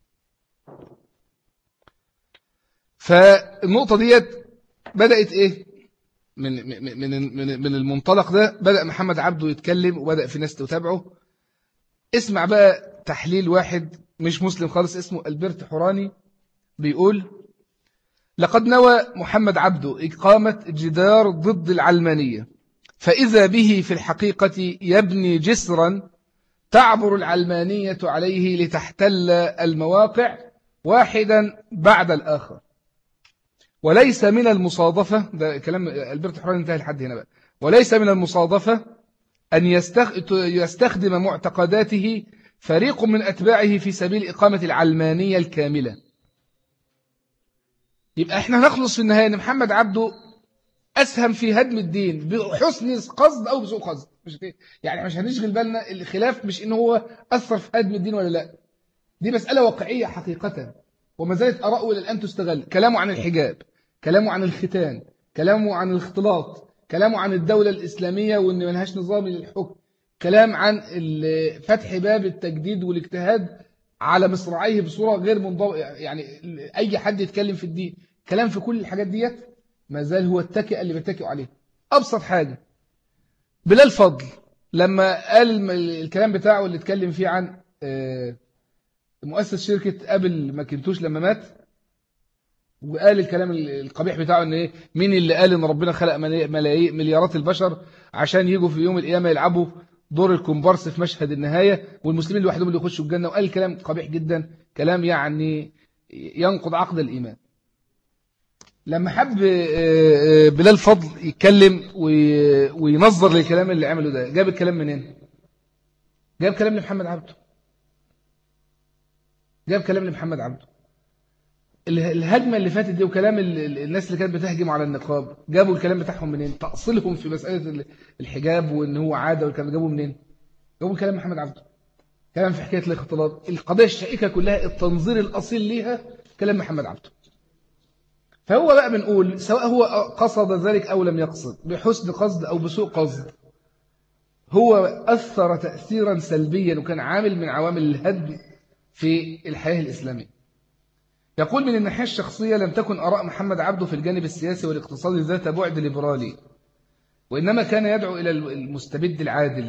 فالنقطه ديت بدات ايه من من من من المنطلق ده. بدأ محمد عبده يتكلم وبدأ في ناس تتابعه. اسمع بقى تحليل واحد مش مسلم خالص اسمه ألبرت حوراني، بيقول: لقد نوى محمد عبده إقامة جدار ضد العلمانية، فإذا به في الحقيقة يبني جسرا تعبر العلمانية عليه لتحتل المواقع واحدا بعد الآخر. وليس من المصادفة، ده كلام ألبرت حوراني انتهى لحد هنا بقى، وليس من المصادفة أن يستخدم معتقداته فريق من أتباعه في سبيل إقامة العلمانية الكاملة. يبقى احنا هنخلص في النهاية أن محمد عبده أسهم في هدم الدين بحسن قصد أو بسوء قصد. مش يعني مش هنشغل بالنا الخلاف مش إن هو أثر في هدم الدين ولا لا، دي مسألة واقعية حقيقة، وما زالت آراءه إلى الآن تستغل. كلامه عن الحجاب، كلامه عن الختان، كلامه عن الاختلاط، كلامه عن الدولة الإسلامية وإن ما لهاش نظام للحكم، كلام عن فتح باب التجديد والاجتهاد على مصراعيه بصورة غير منضبطة، يعني أي حد يتكلم في الدين، كلام في كل الحاجات ديت ما زال هو التكئة اللي بيتكئوا عليه. أبسط حاجة بلال فضل لما قال الكلام بتاعه اللي اتكلم فيه عن مؤسس شركة أبل ماكنتوش لما مات، وقال الكلام القبيح بتاعه ان ايه، مين اللي قال ان ربنا خلق ملايين مليارات البشر عشان يجوا في يوم القيامه يلعبوا دور الكومبارس في مشهد النهايه، والمسلمين لوحدهم اللي يخشوا الجنه. وقال كلام قبيح جدا، كلام يعني ينقض عقد الايمان. لما حب بلال فضل يتكلم وينظر للكلام اللي عمله ده، جاب الكلام منين؟ جاب كلام لمحمد عبده. جاب كلام لمحمد عبده. الهجمة اللي فاتت دي وكلام الناس اللي كانت بتهجم على النقاب، جابوا الكلام بتاعهم منين؟ تأصيلهم في مسألة الحجاب وإن هو عادة والكلام جابوا منين؟ جابوا الكلام محمد عبده. كلام في حكاية الاختلاط، القضية الشائكة كلها التنظير الأصيل ليها كلام محمد عبده. فهو بقى بنقول سواء هو قصد ذلك أو لم يقصد، بحسن قصد أو بسوء قصد، هو أثر تأثيرا سلبيا وكان عامل من عوامل الهدم في الحياة الإسلامية. يقول: من الناحية الشخصية لم تكن آراء محمد عبده في الجانب السياسي والاقتصادي ذات بعد ليبرالي، وإنما كان يدعو إلى المستبد العادل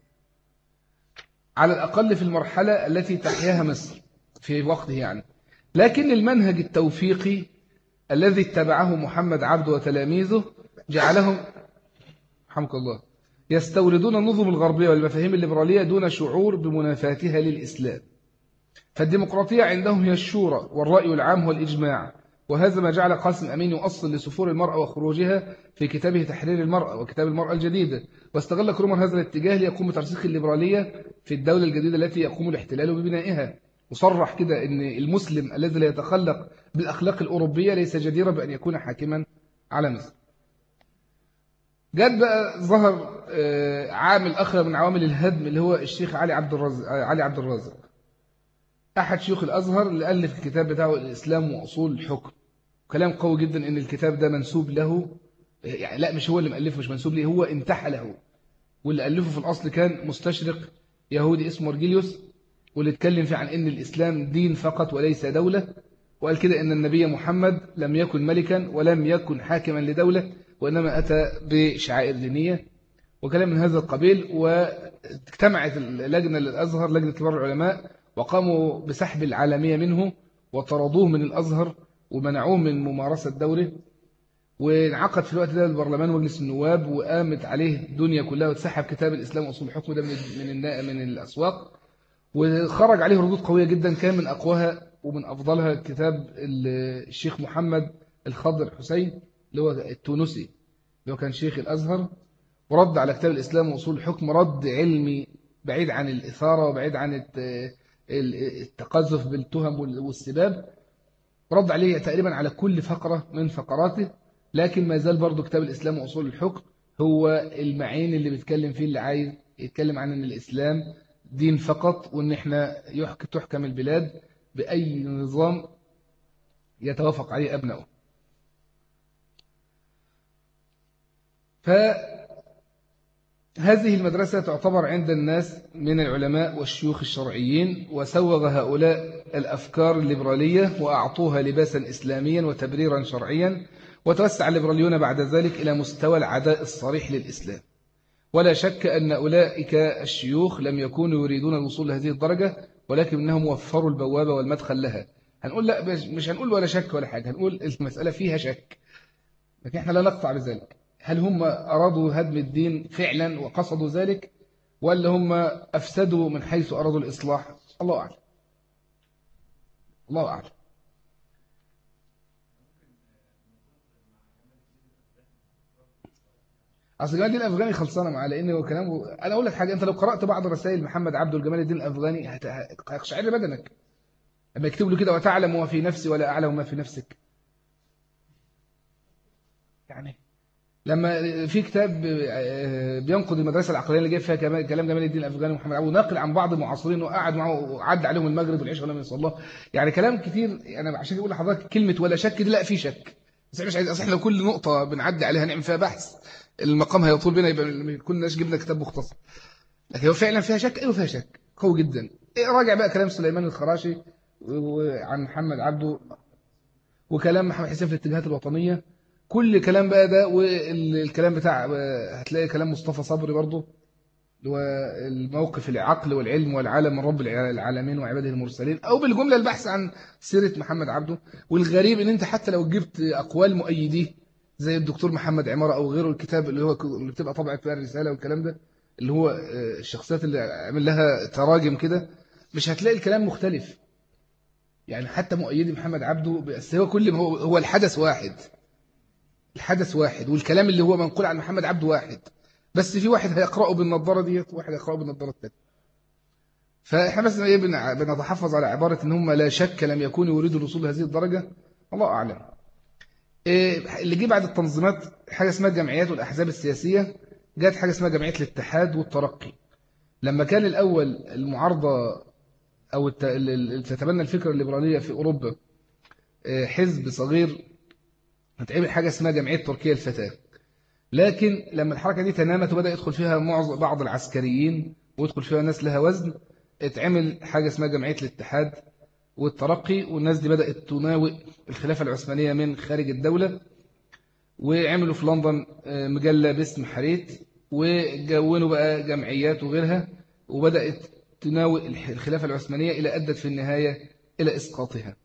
على الأقل في المرحلة التي تحياها مصر في وقته يعني. لكن المنهج التوفيقي الذي اتبعه محمد عبده وتلاميذه جعلهم رحمك الله يستوردون النظم الغربية والمفاهيم الليبرالية دون شعور بمنافاتها للإسلام. فالديمقراطية عندهم هي الشورى، والرأي العام هو الإجماع. وهذا ما جعل قاسم أمين يؤصل لسفور المرأة وخروجها في كتابه تحرير المرأة وكتاب المرأة الجديدة. واستغل كرومر هذا الاتجاه ليقوم بترسيخ الليبرالية في الدولة الجديدة التي يقوم الاحتلال ببنائها. وصرح كده أن المسلم الذي لا يتخلق بالأخلاق الأوروبية ليس جديرا بأن يكون حاكما على مصر. جد بقى ظهر عامل آخر من عوامل الهدم اللي هو الشيخ علي عبد الرازق علي عبد الرازق أحد شيوخ الأزهر، اللي ألف الكتاب بتاعه الإسلام وأصول الحكم. كلام قوي جدا إن الكتاب ده منسوب له، يعني لا مش هو اللي مألفه، مش منسوب له، هو انتحى له. واللي ألفه في الأصل كان مستشرق يهودي اسمه أرجيليوس، واللي اتكلم فيه عن إن الإسلام دين فقط وليس دولة. وقال كده إن النبي محمد لم يكن ملكا ولم يكن حاكما لدولة، وإنما أتى بشعائر دينية وكلام من هذا القبيل. واجتمعت اللجنة للأزهر، لجنة كبار العلماء، وقاموا بسحب العالمية منه وطردوه من الأزهر ومنعوه من ممارسة دوره. وانعقد في الوقت ده البرلمان ومجلس النواب، وقامت عليه الدنيا كلها، واتسحب كتاب الإسلام وأصول الحكم ده من من من الأسواق، وخرج عليه ردود قوية جدا. كان من أقواها ومن أفضلها كتاب الشيخ محمد الخضر حسين اللي هو التونسي، اللي هو كان شيخ الأزهر، ورد على كتاب الإسلام وأصول الحكم رد علمي بعيد عن الإثارة وبعيد عن التقذف بالتهم والسباب. رد عليه تقريبا على كل فقرة من فقراته، لكن ما زال برضو كتاب الإسلام وأصول الحكم هو المعين اللي بيتكلم فيه اللي عايز يتكلم عن أن الإسلام دين فقط، وأن احنا تحكم البلاد بأي نظام يتوافق عليه أبنائه. فهذه المدرسة تعتبر عند الناس من العلماء والشيوخ الشرعيين، وسوغ هؤلاء الأفكار الليبرالية وأعطوها لباسا إسلاميا وتبريرا شرعيا، وتوسع الليبراليون بعد ذلك إلى مستوى العداء الصريح للإسلام. ولا شك أن أولئك الشيوخ لم يكونوا يريدون الوصول لهذه الدرجة، ولكن أنهم وفروا البوابة والمدخل لها. هنقول لا، مش هنقول ولا شك ولا حاجة، هنقول المسألة فيها شك، لكن احنا لا نقطع بذلك. هل هم أرادوا هدم الدين فعلا وقصدوا ذلك، ولا هم أفسدوا من حيث أرادوا الإصلاح؟ الله أعلم، الله أعلم. أصل جمال الدين الأفغاني خلصانة معاه، لأنه كلامه، أنا أقول لك حاجة، أنت لو قرأت بعض رسائل محمد عبده الجمال الدين الأفغاني هيقشعر بدنك لما يكتب له كده: وتعلم ما في نفسي ولا أعلم ما في نفسك. يعني لما في كتاب بينقد المدرسة العقلية اللي جاي فيها كلام جمال الدين الأفغاني ومحمد عبده، ناقل عن بعض المعاصرين وقعد معه وعد عليهم المغرب والعشاء ولم يصلى الله، يعني كلام كتير. أنا يعني عشان أقول لحضرتك كلمة ولا شك دي، لا في شك، بس مش عايز. أصل احنا لو كل نقطة بنعدي عليها نعمل فيها بحث المقام هيطول بينا، يبقى كناش جبنا كتاب مختصر. لكن هو فعلا فيها شك، ايوه فيها شك قوي جدا. إيه، راجع بقى كلام سليمان الخراشي وعن محمد عبده، وكلام محمد حسين في الاتجاهات الوطنية، كل كلام بقى ده، والكلام بتاع هتلاقي كلام مصطفى صبري برضه، والموقف العقل والعلم والعالم من رب العالمين وعباده المرسلين، او بالجملة البحث عن سيرة محمد عبده. والغريب ان انت حتى لو جبت اقوال مؤيديه زي الدكتور محمد عمارة او غيره، الكتاب اللي هو اللي بتبقى طبعت فيها الرسالة والكلام ده، اللي هو الشخصيات اللي عمل لها تراجم كده، مش هتلاقي الكلام مختلف. يعني حتى مؤيدي محمد عبده، بس هو كل ما هو هو الحدث واحد، الحدث واحد، والكلام اللي هو منقول عن محمد عبده واحد، بس في واحد هيقرأه بالنظارة ديت وواحد هيقرأه بالنظارة الثانية. فاحنا بس ايه بنتحفظ على عبارة ان هم لا شك لم يكونوا يريدوا الوصول لهذه الدرجة، الله أعلم. إيه اللي جه بعد التنظيمات؟ حاجة اسمها الجمعيات والأحزاب السياسية، جات حاجة اسمها جمعية الاتحاد والترقي. لما كان الأول المعارضة أو اللي تتبنى الفكرة الليبرالية في أوروبا حزب صغير، هتعمل حاجة اسمها جمعية تركيا الفتاة. لكن لما الحركة دي تنامت وبدأ يدخل فيها معظم بعض العسكريين ويدخل فيها ناس لها وزن، اتعمل حاجة اسمها جمعية الاتحاد والترقي، والناس دي بدأت تناوئ الخلافة العثمانية من خارج الدولة، وعملوا في لندن مجلة باسم حريت، وجونوا بقى جمعيات وغيرها، وبدأت تناوئ الخلافة العثمانية إلى أدت في النهاية إلى إسقاطها.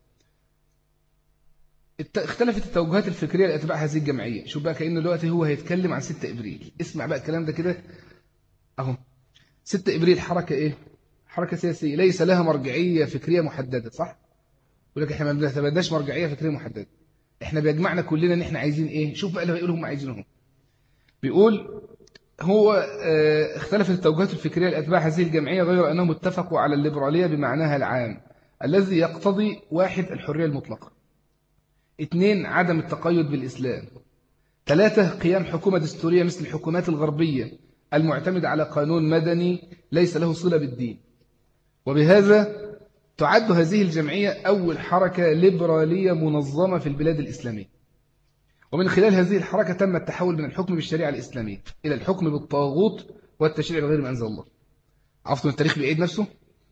اختلفت التوجهات الفكرية لأتباع هذه الجمعية. شوف بقى، كأنه دلوقتي هو هيتكلم عن ستة إبريل. اسمع بقى الكلام ده كده أهو. ستة إبريل حركة إيه؟ حركة سياسية ليس لها مرجعية فكرية محددة، صح؟ يقول لك إحنا ما بنتبناش مرجعية فكرية محددة، إحنا بيجمعنا كلنا إن إحنا عايزين إيه؟ شوف بقى اللي بيقولوا هم عايزينهم. بيقول هو اه اختلفت التوجهات الفكرية لأتباع هذه الجمعية، غير أنهم اتفقوا على الليبرالية بمعناها العام الذي يقتضي: واحد، الحرية المطلقة. اثنين، عدم التقيد بالإسلام. ثلاثة، قيام حكومة دستورية مثل الحكومات الغربية المعتمدة على قانون مدني ليس له صلة بالدين. وبهذا تعد هذه الجمعية أول حركة ليبرالية منظمة في البلاد الإسلامية. ومن خلال هذه الحركة تم التحول من الحكم بالشريعة الإسلامية إلى الحكم بالطاغوت والتشريع بغير ما أنزل الله. عرفتوا التاريخ بيعيد نفسه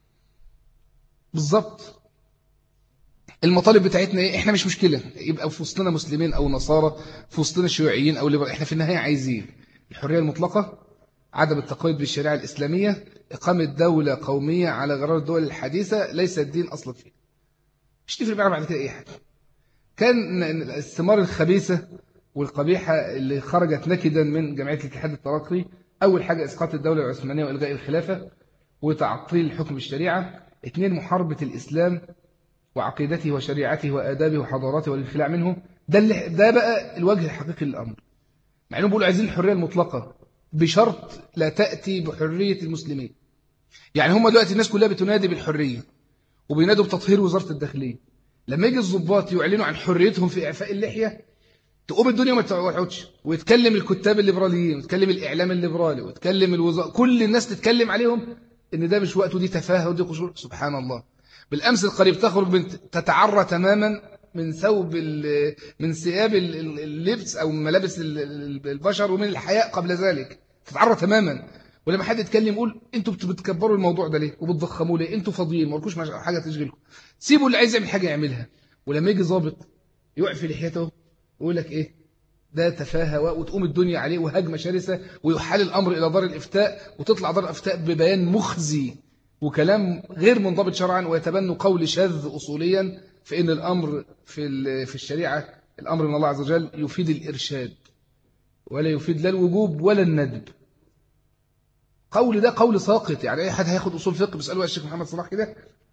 بالضبط. المطالب بتاعتنا ايه؟ احنا مش مشكلة يبقى في وسطنا مسلمين او نصارى، في وسطنا شيوعيين او ليبرال، احنا في النهاية عايزين الحرية المطلقة، عدم التقيد بالشريعة الإسلامية، إقامة دولة قومية على غرار الدول الحديثة ليس الدين أصلا فيها. مش تفرق معنا بعد كده اي حاجة. كان الثمار الخبيثة والقبيحة اللي خرجت نكدا من جمعية الاتحاد الترقي. أول حاجة إسقاط الدولة العثمانية وإلغاء الخلافة وتعطيل الحكم بالشريعة. اثنين، محاربة الإسلام وعقيدته وشريعته وآدابه وحضاراته والانخلاع منه. ده, اللي ده بقى الوجه الحقيقي للأمر، مع أنهم بيقولوا عايزين الحرية المطلقة بشرط لا تأتي بحرية المسلمين. يعني هم دلوقتي الناس كلها بتنادي بالحرية وبينادوا بتطهير وزارة الداخلية. لما يجي الضباط يعلنوا عن حريتهم في إعفاء اللحية تقوم الدنيا ما تقعدش، ويتكلم الكتاب الليبراليين ويتكلم الإعلام الليبرالي ويتكلم الوزارة، كل الناس تتكلم عليهم إن ده مش وقت ودي تفاهة ودي قشور. سبحان الله. بالأمس القريب تخرج بنت تتعرى تماما من ثوب من ثياب اللبس أو ملابس البشر ومن الحياء قبل ذلك، تتعرى تماما. ولما حد يتكلم يقول انتوا بتكبروا الموضوع ده ليه وبتضخموه ليه؟ انتوا فاضيين ما لكوش حاجه تشغلكم، سيبوا اللي عايز يعمل حاجه يعملها. ولما يجي ضابط يعفي لحيته يقول لك ايه ده تفاهه، وتقوم الدنيا عليه وهجمه شرسه، ويحال الامر الى دار الافتاء، وتطلع دار الافتاء ببيان مخزي وكلام غير منضبط شرعا، ويتبنوا قول شاذ اصوليا في ان الامر في في الشريعه الامر من الله عز وجل يفيد الارشاد ولا يفيد لا الوجوب ولا الندب. قول ده قول ساقط. يعني اي حد هياخد اصول فقه بيساله الشيخ محمد صلاح كده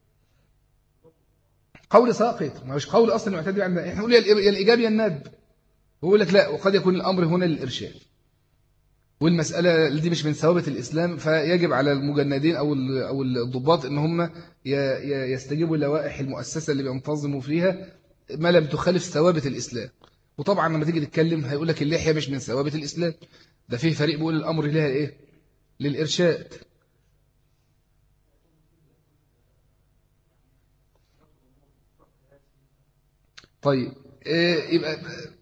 قول ساقط، ما مش قول اصلا معتدل عندنا. احنا نقول يا الايجاب يا الندب، هو يقول لك لا، وقد يكون الامر هنا للارشاد، والمساله دي مش من ثوابت الاسلام، فيجب على المجندين او او الضباط ان هم يستجيبوا لوائح المؤسسه اللي بينتظموا فيها ما لم تخالف ثوابت الاسلام. وطبعا لما تيجي تتكلم هيقول لك اللحيه مش من ثوابت الاسلام، ده فيه فريق بيقول الامر لها ايه للإرشاد. طيب إيه يبقى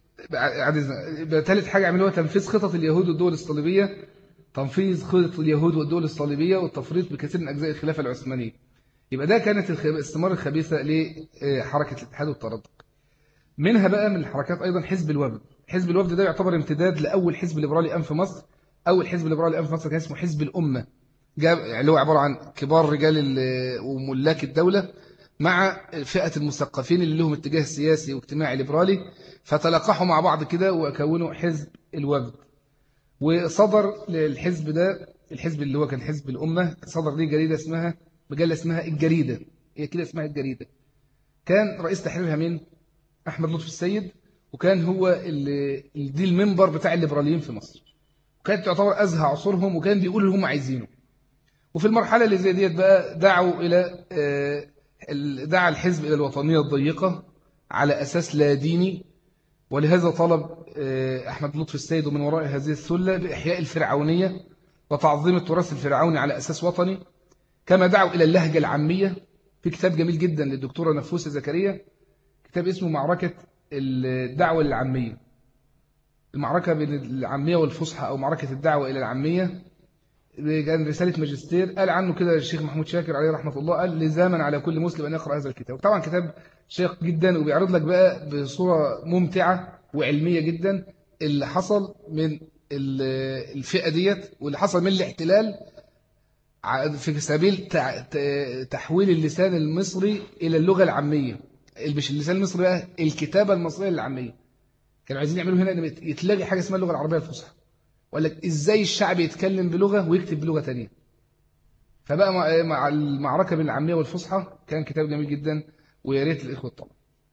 يبقى ثالث حاجة عملوها تنفيذ خطط اليهود والدول الصليبية، تنفيذ خطط اليهود والدول الصليبية والتفريط بكثير من أجزاء الخلافة العثمانية. يبقى ده كانت الاستمرار الخبيثة لحركة الاتحاد والتردد. منها بقى من الحركات أيضا حزب الوفد. حزب الوفد ده يعتبر امتداد لأول حزب ليبرالي قام في مصر. أول حزب ليبرالي قام في مصر كان اسمه حزب الأمة، جاب اللي هو عبارة عن كبار رجال وملاك الدولة مع فئة المثقفين اللي لهم اتجاه سياسي واجتماعي ليبرالي، فتلقحوا مع بعض كده وكونوا حزب الوفد. وصدر للحزب ده، الحزب اللي هو كان حزب الأمة، صدر ليه جريدة اسمها مجلة اسمها الجريدة، هي كده اسمها الجريدة. كان رئيس تحريرها مين؟ أحمد لطفي السيد، وكان هو اللي دي المنبر بتاع الليبراليين في مصر، وكانت تعتبر أزهى عصورهم، وكان بيقولوا اللي هم عايزينه. وفي المرحلة اللي زي ديت بقى دعوا إلى دعا الحزب إلى الوطنية الضيقة على أساس لا ديني، ولهذا طلب أحمد لطفي السيد من وراء هذه الثلة بإحياء الفرعونية وتعظيم التراث الفرعوني على أساس وطني. كما دعوا إلى اللهجة العامية. في كتاب جميل جدا للدكتورة نفوسة زكريا، كتاب اسمه معركة الدعوة للعامية، المعركة بين العامية والفصحى أو معركة الدعوة إلى العامية. كان رسالة ماجستير قال عنه كده الشيخ محمود شاكر عليه رحمة الله، قال لزاما على كل مسلم أن يقرأ هذا الكتاب. طبعا كتاب شيق جدا، وبيعرض لك بقى بصورة ممتعة وعلمية جدا اللي حصل من الفئة ديت واللي حصل من الاحتلال في سبيل تحويل اللسان المصري إلى اللغة العامية. مش اللسان المصري بقى، الكتابة المصرية للعامية. كانوا عايزين يعملوا هنا ان يتلغي حاجة اسمها اللغة العربية الفصحى، وقال لك ازاي الشعب يتكلم بلغة ويكتب بلغة تانية. فبقى مع المعركة بين العامية والفصحى كان كتاب جميل جدا، ويا ريت الاخوه طبعا.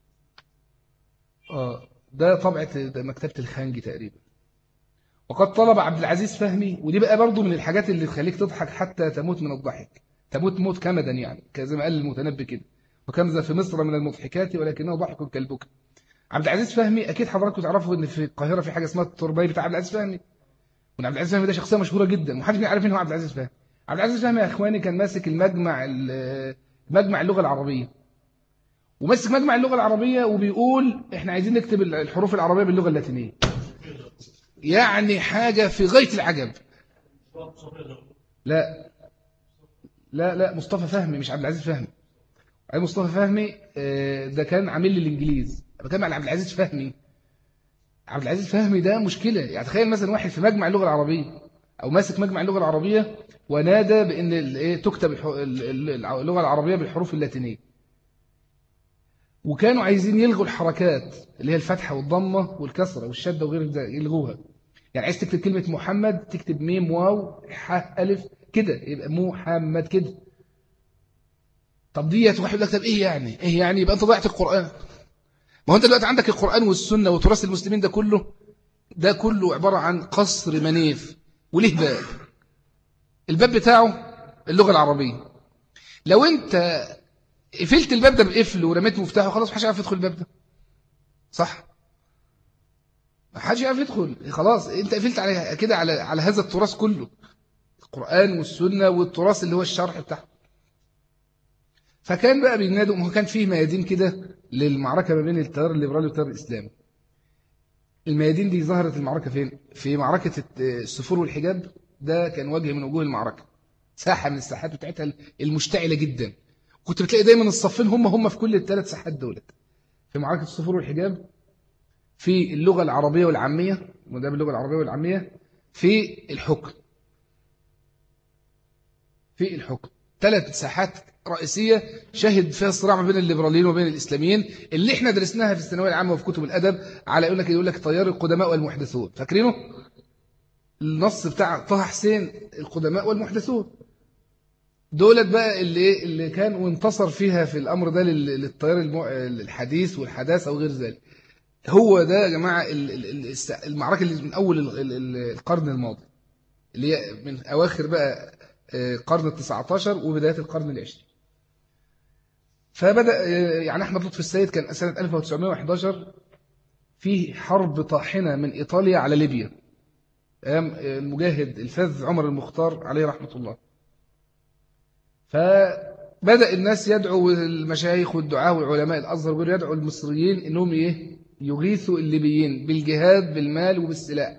اه ده طبعة مكتبة الخانجي تقريبا. وقد طلب عبد العزيز فهمي، ودي بقى برضو من الحاجات اللي تخليك تضحك حتى تموت من الضحك، تموت موت كمدا يعني، زي ما قال المتنبي كده، وكم ذا في مصر من المضحكات ولكنه ضحك كالبكا. عبد العزيز فهمي اكيد حضراتكم تعرفوا ان في القاهرة في حاجة اسمها الترباي بتاع عبد العزيز فهمي. وعبد العزيز فهمي ده شخصية مشهورة جدا، ومحدش عارف مين هو عبد العزيز فهمي. عبد العزيز فهمي يا اخواني كان ماسك المجمع مجمع اللغة العربية، وماسك مجمع اللغة العربية وبيقول احنا عايزين نكتب الحروف العربية باللغة اللاتينية. يعني حاجة في غاية العجب. لا لا لا مصطفى فهمي مش عبد العزيز فهمي. مصطفى فهمي ده كان عامل للإنجليز، بتكلم عن عبد العزيز فهمي. عبد العزيز فهمي ده مشكلة. يعني تخيل مثلا واحد في مجمع اللغة العربية أو ماسك مجمع اللغة العربية ونادى بأن تكتب اللغة العربية بالحروف اللاتينية. وكانوا عايزين يلغوا الحركات اللي هي الفتحة والضمة والكسرة والشدة وغير ده يلغوها. يعني عايز تكتب كلمة محمد تكتب ميم واو ح ألف كده يبقى محمد كده. طب ديت واحد يقول لك طب إيه يعني إيه يعني يبقى أنت ضيعت القرآن. ما هو أنت دلوقتي عندك القرآن والسنة وتراث المسلمين ده كله ده كله عبارة عن قصر منيف وليه باب. الباب بتاعه اللغة العربية. لو أنت قفلت الباب ده بقفل ورميت مفتاحه خلاص محدش يعرف يدخل الباب ده. صح؟ محدش يعرف يدخل خلاص أنت قفلت على كده على على هذا التراث كله. القرآن والسنة والتراث اللي هو الشرح بتاعه. فكان بقى بينادوا ما كان فيه ميادين كده للمعركة ما بين التيار الليبرالي والتيار الإسلامي. الميادين دي ظهرت المعركة فين؟ في معركة السفور والحجاب. ده كان وجه من وجوه المعركة، ساحة من الساحات بتاعتها المشتعلة جدا. كنت بتلاقي دايما الصفين هم هم في كل الثلاث ساحات دولت. في معركة السفور والحجاب، في اللغة العربية والعامية، وده باللغة العربية والعامية، في الحكم. في الحكم ثلاث ساحات رئيسية شهد فيها الصراع ما بين الليبراليين وبين الإسلاميين اللي احنا درسناها في الثانوية العامة وفي كتب الأدب. على يقول لك يقول لك تيار القدماء والمحدثون، فاكرينه؟ النص بتاع طه حسين القدماء والمحدثون دولت بقى اللي اللي كان وانتصر فيها في الأمر ده للتيار الحديث والحداثة وغير ذلك. هو ده يا جماعة المعركة اللي من أول القرن الماضي اللي هي من أواخر بقى قرن التسعة عشر وبداية القرن العشرين. فبدأ يعني أحمد لطفي السيد كان سنة ألف وتسعمائة وأحد عشر في حرب طاحنة من إيطاليا على ليبيا أيام المجاهد الفذ عمر المختار عليه رحمة الله. فبدأ الناس يدعوا المشايخ والدعاة والعلماء الأزهر وغيره يدعوا المصريين إنهم إيه يغيثوا الليبيين بالجهاد بالمال وبالسلاح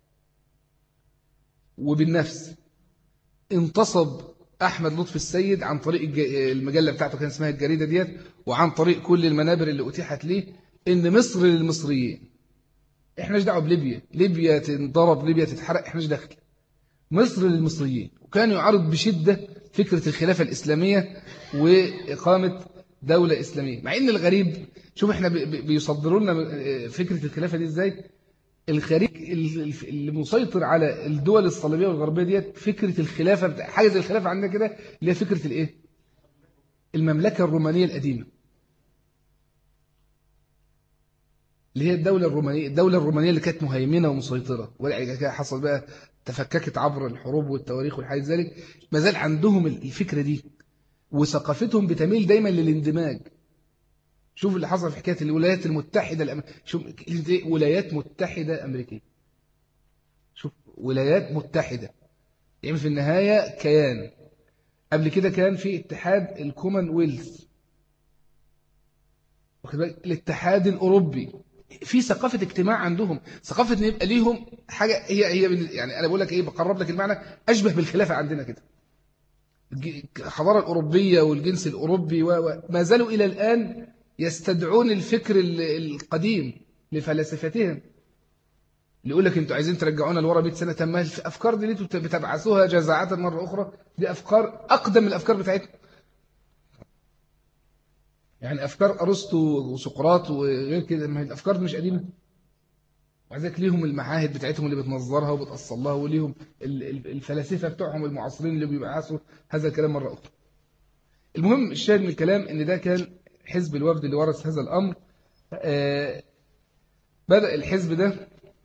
وبالنفس. انتصب أحمد لطفي السيد عن طريق المجلة بتاعته كان اسمها الجريدة ديت وعن طريق كل المنابر اللي أتيحت ليه إن مصر للمصريين. إحناش دعوة بليبيا، ليبيا تنضرب ليبيا تتحرق إحناش داخل. مصر للمصريين. وكان يعارض بشدة فكرة الخلافة الإسلامية وإقامة دولة إسلامية. مع إن الغريب شوف إحنا بيصدروا لنا فكرة الخلافة دي إزاي. الخارج اللي مسيطر على الدول الصليبية والغربية ديت فكرة الخلافة حاجة زي الخلافة عندنا كده اللي هي فكرة الإيه؟ المملكة الرومانية القديمة اللي هي الدولة الرومانية الدولة الرومانية اللي كانت مهيمنة ومسيطرة وبعد كده حصل بقى تفككت عبر الحروب والتواريخ والحاجات ذلك. ما زال عندهم الفكرة دي وثقافتهم بتميل دايما للاندماج. شوف اللي حصل في حكاية الولايات المتحدة الأم... شوف ولايات متحدة أمريكية. شوف ولايات متحدة يعني في النهاية كيان. قبل كده كان في اتحاد الكومن ويلث الاتحاد الأوروبي. في ثقافة اجتماع عندهم ثقافة ان يبقى ليهم حاجة هي هي يعني أنا بقول لك إيه بقرب لك المعنى أشبه بالخلافة عندنا كده. الحضارة الأوروبية والجنس الأوروبي وما زالوا إلى الآن يستدعون الفكر القديم لفلسفتهم اللي يقول لك انتوا عايزين ترجعونا لورا مئة سنة. تم الأفكار دي انتوا بتبعثوها جزاعة مرة أخرى. دي أفكار أقدم من الأفكار بتاعتنا. يعني أفكار أرسطو وسقراط وغير كده ما هي الأفكار مش قديمة. وعندك ليهم المعاهد بتاعتهم اللي بتنظرها وبتأصل لها وليهم الفلاسفة بتوعهم المعاصرين اللي بيبعثوا هذا الكلام مرة أخرى. المهم الشاهد من الكلام ان ده كان حزب الوفد اللي ورث هذا الأمر. بدأ الحزب ده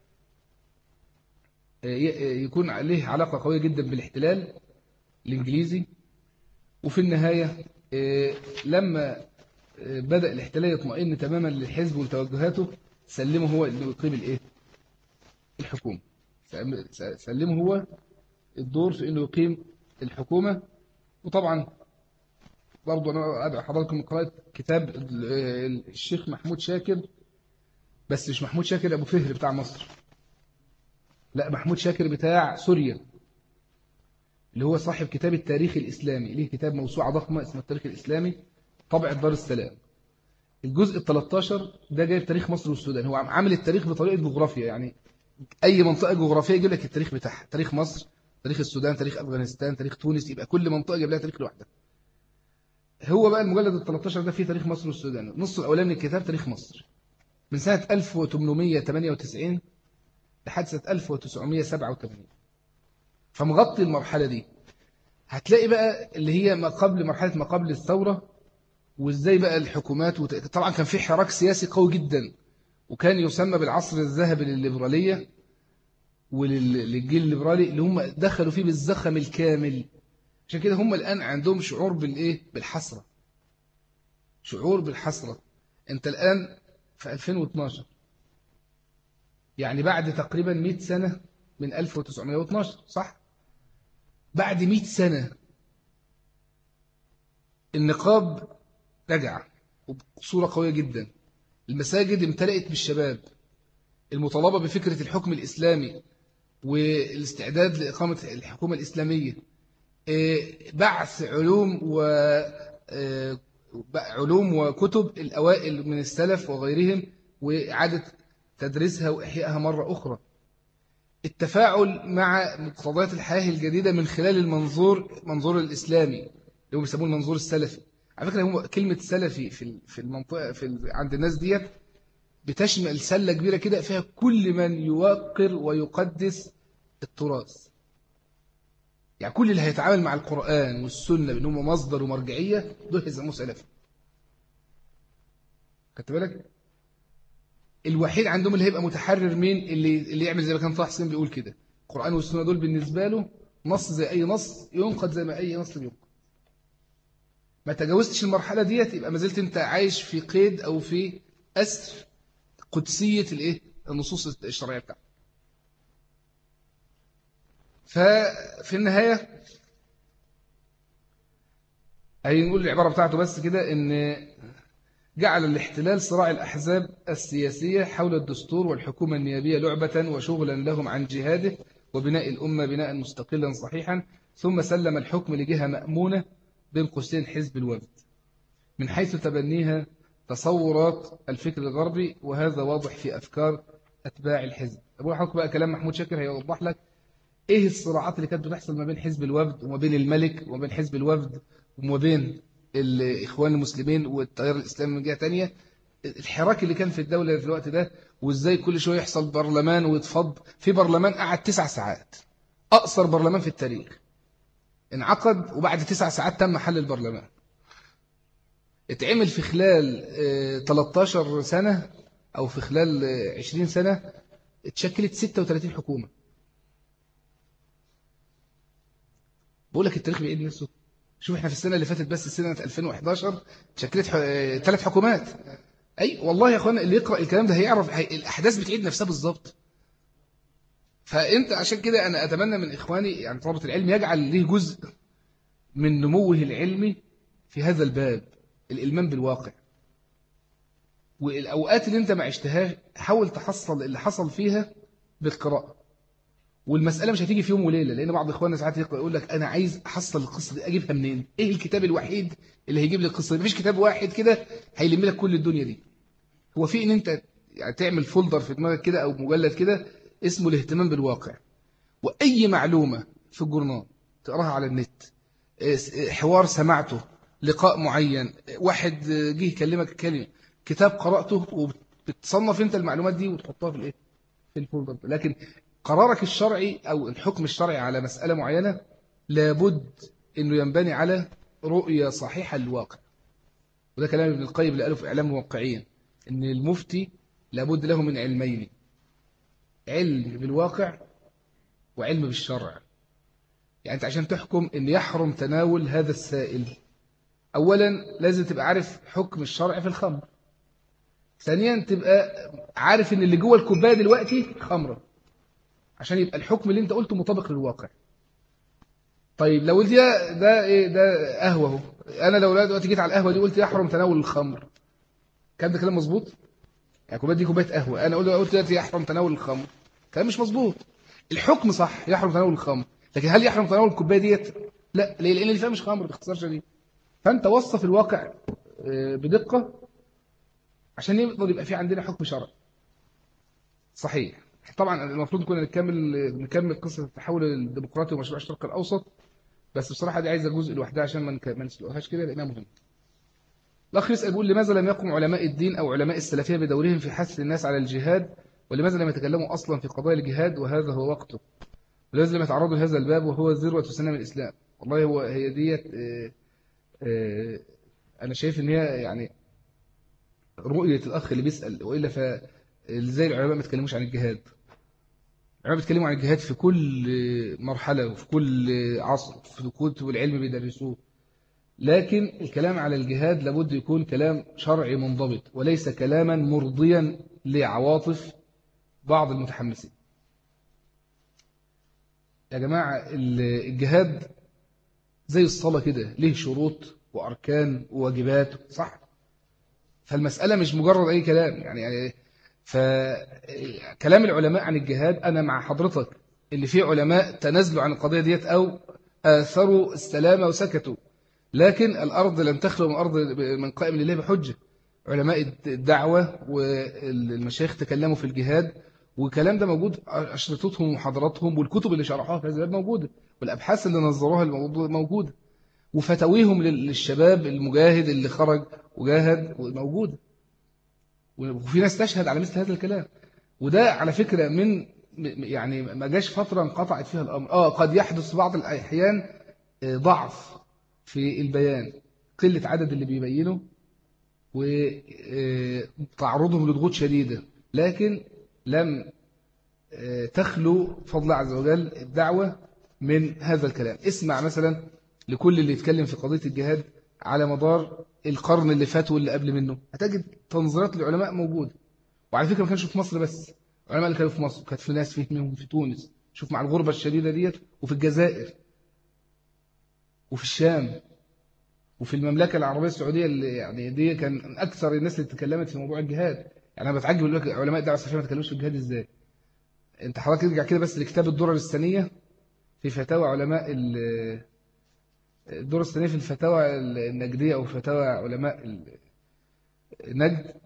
يكون عليه علاقة قوية جدا بالاحتلال الإنجليزي. وفي النهاية لما بدأ الاحتلال يطمئن تماما للحزب وتوجهاته سلمه هو اللي يقيم الايه الحكومة. سلمه هو الدور في انه يقيم الحكومة. وطبعا برضو انا ادعو حضراتكم قراءة كتاب الشيخ محمود شاكر. بس مش محمود شاكر ابو فهر بتاع مصر، لا محمود شاكر بتاع سوريا اللي هو صاحب كتاب التاريخ الإسلامي. ليه كتاب موسوعة ضخمة اسمه التاريخ الإسلامي طبع دار السلام. الجزء الثالث عشر ده جايب تاريخ مصر والسودان. هو عامل التاريخ بطريقة جغرافيا يعني أي منطقة جغرافية يجيب لك التاريخ بتاعها. تاريخ مصر، تاريخ السودان، تاريخ أفغانستان، تاريخ تونس. يبقى كل منطقة جايب لها تاريخ لوحدها. هو بقى المجلد ال تلتاشر ده فيه تاريخ مصر والسودان، النص الأولاني من الكتاب تاريخ مصر من سنة ألف وثمانمائة وثمانية وتسعين لحد سنة ألف وتسعمائة وسبعة وثمانين، فمغطي المرحلة دي. هتلاقي بقى اللي هي ما قبل مرحلة ما قبل الثورة، وإزاي بقى الحكومات وت... طبعا كان في حراك سياسي قوي جدا، وكان يسمى بالعصر الذهبي للليبرالية وللجيل الليبرالي اللي هم دخلوا فيه بالزخم الكامل. عشان كده هم الآن عندهم شعور بالإيه؟ بالحسرة، شعور بالحسرة. أنت الآن في ألفين واثناشر، يعني بعد تقريبا مئة سنة من ألف وتسعمائة واثناشر، صح؟ بعد مئة سنة النقاب رجع وبصورة قوية جدا، المساجد امتلأت بالشباب، المطالبة بفكرة الحكم الإسلامي والاستعداد لإقامة الحكومة الإسلامية، بعث علوم و علوم وكتب الأوائل من السلف وغيرهم وإعادة تدريسها وإحيائها مرة أخرى، التفاعل مع مقتضيات الحياة الجديدة من خلال المنظور منظور الإسلامي اللي هم بيسموه المنظور السلفي. على فكرة هم كلمة سلفي في في المنطقة في عند الناس ديت بتشمل سلة كبيرة كده فيها كل من يوقر ويقدس التراث، يعني كل اللي هيتعامل مع القرآن والسنة بأنهم مصدر ومرجعية دول يسموه سلفي. خدت بالك؟ الوحيد عندهم اللي هيبقى متحرر مين؟ اللي اللي يعمل زي ما كان طه حسين بيقول كده، القرآن والسنة دول بالنسبة له نص زي أي نص، ينقد زي ما أي نص بينقد. ما تجاوزتش المرحلة ديت يبقى ما زلت أنت عايش في قيد أو في أسر قدسية الإيه؟ النصوص الشرعية بتاعته. ففي النهاية هي نقول العبارة بتاعته بس كده، إن جعل الاحتلال صراع الأحزاب السياسية حول الدستور والحكومة النيابية لعبة وشغلا لهم عن جهاده وبناء الأمة بناء مستقلا صحيحا، ثم سلم الحكم لجهة مأمونة بين قوسين حزب الوفد من حيث تبنيها تصورات الفكر الغربي، وهذا واضح في أفكار أتباع الحزب. أقول لحضرتك بقى كلام محمود شاكر هيوضح لك إيه الصراعات اللي كانت بتحصل ما بين حزب الوفد وما بين الملك وما بين حزب الوفد وما بين الإخوان المسلمين والتيار الإسلامي من جهة تانية، الحراك اللي كان في الدولة في الوقت ده، وإزاي كل شوية يحصل برلمان ويتفض. في برلمان قعد تسع ساعات، أقصر برلمان في التاريخ، انعقد وبعد تسع ساعات تم حل البرلمان. اتعمل في خلال ثلاثة عشر سنة أو في خلال عشرين سنة اتشكلت ستة وثلاثين حكومة. بقول لك التاريخ بيعيد نفسه. شوف احنا في السنة اللي فاتت بس سنة ألفين وإحداشر اتشكلت ثلاث حكومات. أي والله يا أخوانا اللي يقرأ الكلام ده هيعرف هي... الأحداث بتعيد نفسها بالظبط. فأنت عشان كده أنا أتمنى من إخواني يعني طلبة العلم يجعل له جزء من نموه العلمي في هذا الباب، الإلمام بالواقع. والأوقات اللي أنت ما عشتهاش حاول تحصل اللي حصل فيها بالقراءة. والمسألة مش هتيجي في يوم وليلة، لأن بعض إخواننا ساعات يقول لك أنا عايز أحصل القصة دي أجيبها منين؟ إيه الكتاب الوحيد اللي هيجيب لي القصة دي؟ مفيش كتاب واحد كده هيلم لك كل الدنيا دي. هو في إن أنت يعني تعمل فولدر في دماغك كده أو مجلد كده اسمه الاهتمام بالواقع، وأي معلومة في الجورنال تقراها على النت، حوار سمعته، لقاء معين، واحد جه يكلمك كلمة، كتاب قرأته، وبتصنف أنت المعلومات دي وتحطها في الإيه؟ في الفولدر. لكن قرارك الشرعي أو الحكم الشرعي على مسألة معينة لابد أنه ينبني على رؤية صحيحة للواقع. وده كلام ابن القيم اللي قاله في إعلام الموقعين، أن المفتي لابد له من علمين: علم بالواقع وعلم بالشرع. يعني أنت عشان تحكم أن يحرم تناول هذا السائل، أولا لازم تبقى عارف حكم الشرع في الخمر، ثانيا تبقى عارف أن اللي جوه الكوباية دلوقتي خمرة، عشان يبقى الحكم اللي انت قلته مطابق للواقع. طيب لو قلت ده ده ايه ده قهوه اهو، انا لو دلوقتي جيت على القهوه دي قلت يحرم تناول الخمر، كان ده كلام مظبوط؟ يعني كوبايه دي كوبايه قهوه، انا قلت قلت دلوقتي يحرم تناول الخمر، كلام مش مظبوط. الحكم صح يحرم تناول الخمر، لكن هل يحرم تناول الكوبايه ديت؟ لا، ليه؟ لان اللي فيها مش خمر باختصار شديد. فانت وصف الواقع بدقه عشان يقدر يبقى في عندنا حكم شرعي صحيح. طبعا المفروض كنا نكمل نكمل قصه التحول الديمقراطي ومشروع الشرق الاوسط، بس بصراحه دي عايزه جزء لوحدها عشان ما نسلقهاش كده لانها مهمه. الأخ يسأل يقول لماذا لم يقم علماء الدين أو علماء السلفية بدورهم في حث الناس على الجهاد، ولماذا لم يتكلموا أصلا في قضايا الجهاد وهذا هو وقته، ولماذا لم يتعرضوا لهذا الباب وهو ذروة سنام الإسلام؟ والله هو هي ديت آه، آه، أنا شايف إن هي يعني رؤية الأخ اللي بيسأل، وإلا فإزاي العلماء ما تكلموش عن الجهاد؟ العلماء بيتكلموا عن الجهاد في كل مرحلة وفي كل عصر، في كتب العلم بيدرسوه، لكن الكلام على الجهاد لابد يكون كلام شرعي منضبط وليس كلاما مرضيا لعواطف بعض المتحمسين. يا جماعة الجهاد زي الصلاة كده، ليه شروط وأركان وواجبات، صح؟ فالمسألة مش مجرد أي كلام يعني. فكلام العلماء عن الجهاد أنا مع حضرتك اللي فيه علماء تنازلوا عن القضية ديت أو آثروا السلامة وسكتوا، لكن الأرض لم تخلو من أرض من قائم لله بحجة. علماء الدعوة والمشايخ تكلموا في الجهاد، والكلام ده موجود، أشرطتهم ومحاضراتهم والكتب اللي شرحوها في هذا الباب موجودة، والأبحاث اللي نظروها الموضوع موجودة، وفتاويهم للشباب المجاهد اللي خرج وجاهد موجودة، وفي ناس تشهد على مثل هذا الكلام. وده على فكرة من يعني ما جاش فترة انقطعت فيها الأمر. آه قد يحدث في بعض الأحيان ضعف في البيان، قلة عدد اللي بيبينوا وتعرضهم لضغوط شديدة، لكن لم تخلو فضل عز وجل الدعوة من هذا الكلام. اسمع مثلا لكل اللي يتكلم في قضية الجهاد على مدار القرن اللي فات واللي قبل منه، هتجد تنظيرات العلماء موجودة. وعلى فكرة ما كانش في مصر بس، العلماء اللي كانوا في مصر كانت في ناس فيهم في تونس، شوف مع الغربة الشديدة ديت، وفي الجزائر وفي الشام وفي المملكة العربية السعودية، اللي يعني دي كان أكثر الناس اللي تكلمت في موضوع الجهاد. يعني أنا بتعجب لك علماء الدعوة السلفية ما تكلموش في الجهاد إزاي. أنت حضرتك ارجع كده بس لكتاب الدرر الثانية في فتاوى علماء الدرر الثانية في الفتاوى النجدية أو فتاوى علماء النجد،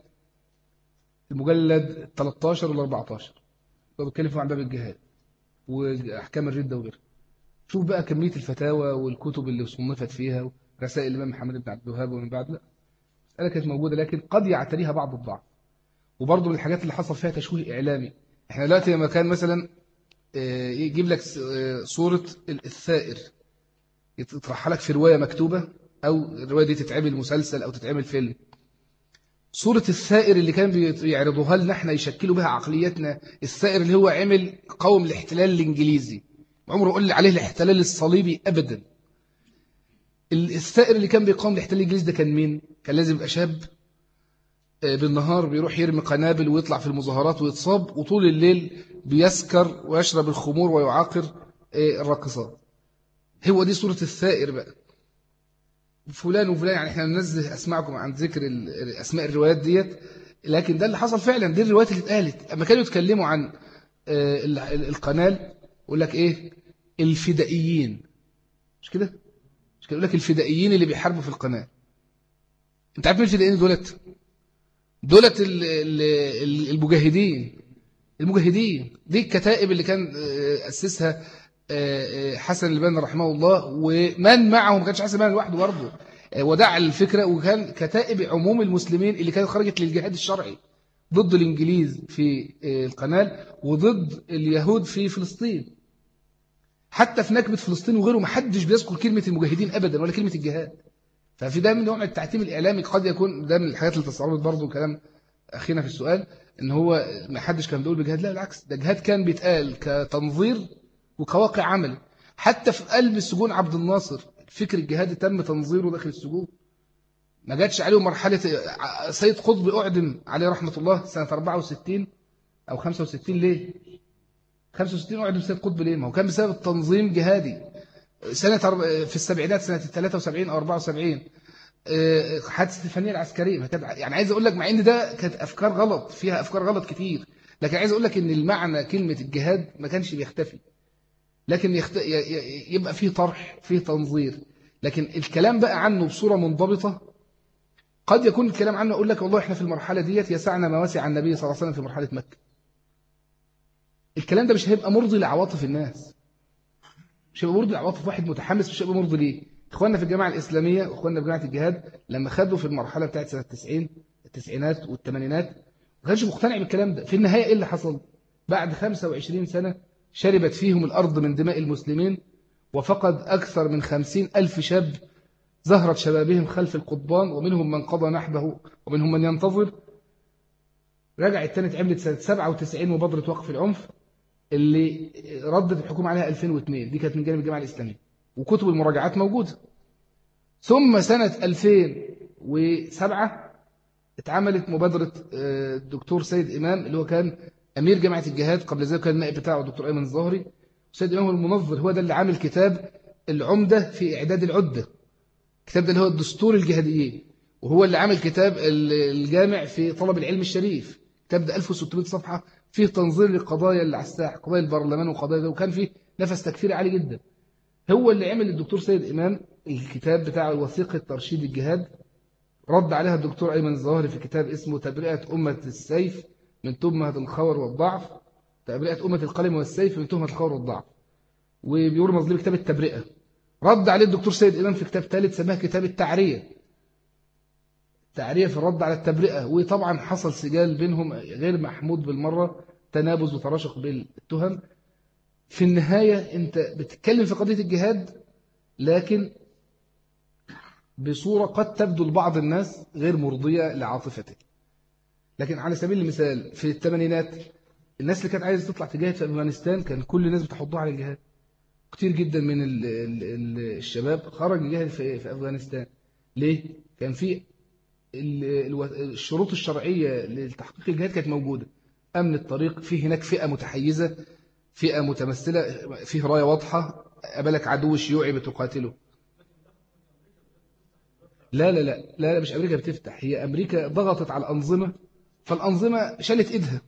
المجلد ثلاثة عشر ولا أربعة عشر، بتكلم فيه عن باب الجهاد وأحكام الردة وغيرها. شوف بقى كمية الفتاوى والكتب اللي صنفت فيها، رسائل الإمام محمد بن عبد الوهاب ومن بعد، لا مسألة كانت موجودة لكن قد يعتريها بعض الضعف. وبرضه من الحاجات اللي حصل فيها تشويه إعلامي، احنا دلوقتي لما كان مثلا يجيب لك صورة الثائر يطرحها لك في رواية مكتوبة، أو الرواية دي تتعمل مسلسل أو تتعمل فيلم، صورة الثائر اللي كان بيعرضوها لنا احنا يشكلوا بها عقليتنا، الثائر اللي هو عمل قوم الاحتلال الإنجليزي، عمره قل عليه الاحتلال الصليبي أبدا. الثائر اللي كان بيقاوم الاحتلال الإنجليزي ده كان مين؟ كان لازم يبقى شاب بالنهار بيروح يرمي قنابل ويطلع في المظاهرات ويتصاب، وطول الليل بيسكر ويشرب الخمور ويعاقر الراقصات. هو دي صورة الثائر بقى، فلان وفلان. يعني احنا ننزه أسماءكم عن ذكر أسماء الروايات ديت، لكن ده اللي حصل فعلا، دي الروايات اللي اتقالت. أما كانوا يتكلموا عن القنال يقول لك إيه؟ الفدائيين، مش كده؟ مش كده؟ يقول لك الفدائيين اللي بيحاربوا في القنال. أنت عارف مين الفدائيين دولت؟ دولت المجاهدين. المجاهدين دي الكتائب اللي كان أسسها حسن البنا رحمه الله، ومن معه، ما كانش حسن البنا لوحده برضه، ودع الفكرة، وكان كتائب عموم المسلمين اللي كانت خرجت للجهاد الشرعي ضد الإنجليز في القنال وضد اليهود في فلسطين. حتى في نكبة فلسطين وغيره ما حدش بيذكر كلمة المجاهدين أبدا ولا كلمة الجهاد. ففي ده من نوع من التعتيم الإعلامي، قد يكون ده من الحاجات اللي تستعرض برضه كلام أخينا في السؤال، إن هو ما حدش كان بيقول بجهاد. لا بالعكس، ده جهاد كان بيتقال كتنظير وكواقع عملي. حتى في قلب السجون عبد الناصر فكر الجهاد تم تنظيره داخل السجون، ما جاتش عليه مرحلة. سيد قطب أعدم عليه رحمة الله سنة أربعة وستين أو خمسة وستين. ليه خمسة وستين أعدم سيد قطب؟ ليه؟ ما هو كان بسبب التنظيم جهادي. سنة في السبعينات سنة ثلاثة وسبعين أو أربعة وسبعين حادثة الفنية العسكرية. يعني عايز أقول لك مع إن ده كانت أفكار غلط، فيها أفكار غلط كتير، لكن عايز أقول لك إن المعنى كلمة الجهاد ما كانش بيختفي، لكن يخت... يبقى فيه طرح، فيه تنظير، لكن الكلام بقى عنه بصورة منضبطة. قد يكون الكلام عنه أقول لك والله إحنا في المرحلة ديت يسعنا ما وسع النبي صلى الله عليه وسلم في مرحلة مكة. الكلام ده مش هيبقى مرضي لعواطف الناس، مش هيبقى مرضي لعواطف واحد متحمس، مش هيبقى مرضي ليه، إخواننا في الجامعة الإسلامية وإخواننا في جامعة الجهاد لما خدوا في المرحلة بتاعت سنة التسعين التسعينات والثمانينات ما كانش مقتنع بالكلام ده. في النهاية إيه اللي حصل؟ بعد خمسة وعشرين سنة شربت فيهم الأرض من دماء المسلمين، وفقد أكثر من خمسين ألف شاب زهرت شبابهم خلف القضبان، ومنهم من قضى نحبه ومنهم من ينتظر. رجعت تاني اتعملت سنة سبعة وتسعين مبادرة وقف العنف اللي ردت الحكومة عليها ألفين واثنين، دي كانت من جانب الجامعة الإسلامية وكتب المراجعات موجودة. ثم سنة ألفين وسبعة اتعملت مبادرة الدكتور سيد إمام اللي هو كان أمير جامعة الجهاد، قبل ذلك كان النائب بتاعه الدكتور أيمن الظاهري. سيد إمام هو المنظر، هو ده اللي عامل كتاب العمدة في إعداد العدة، الكتاب ده اللي هو الدستور الجهاديين، وهو اللي عامل كتاب الجامع في طلب العلم الشريف. الكتاب ده ألف وستمائة صفحة فيه تنظير للقضايا اللي على الساحة، قضايا البرلمان وقضايا ده، وكان فيه نفس تكفيري عالي جدا. هو اللي عمل الدكتور سيد إمام الكتاب بتاع وثيقة ترشيد الجهاد، رد عليها الدكتور أيمن الظاهري في كتاب اسمه تبرئة أمة السيف من تهمة الخور والضعف، تبرئة أمة القلم والسيف من تهمة الخور والضعف، وبيرمز له كتاب التبرئة. رد عليه الدكتور سيد إمام في كتاب ثالث سماه كتاب التعرية، التعرية في الرد على التبرئة. وطبعا حصل سجال بينهم غير محمود بالمرة، تنابز وتراشق بالتهم. في النهاية أنت بتتكلم في قضية الجهاد لكن بصورة قد تبدو لبعض الناس غير مرضية لعاطفته. لكن على سبيل المثال في الثمانينات الناس اللي كانت عايزة تطلع تجاهد في أفغانستان كان كل الناس بتحضها على الجهاد. كتير جدا من ال ال الشباب خرج يجاهد في, في أفغانستان. ليه؟ كان في الشروط الشرعية لتحقيق الجهاد كانت موجودة، أمن الطريق، في هناك فئة متحيزة، فئة متمثلة، فيه راية واضحة، قابلك عدو شيوعي بتقاتله. لا لا لا لا مش أمريكا بتفتح، هي أمريكا ضغطت على الأنظمة فالأنظمة شالت إيدها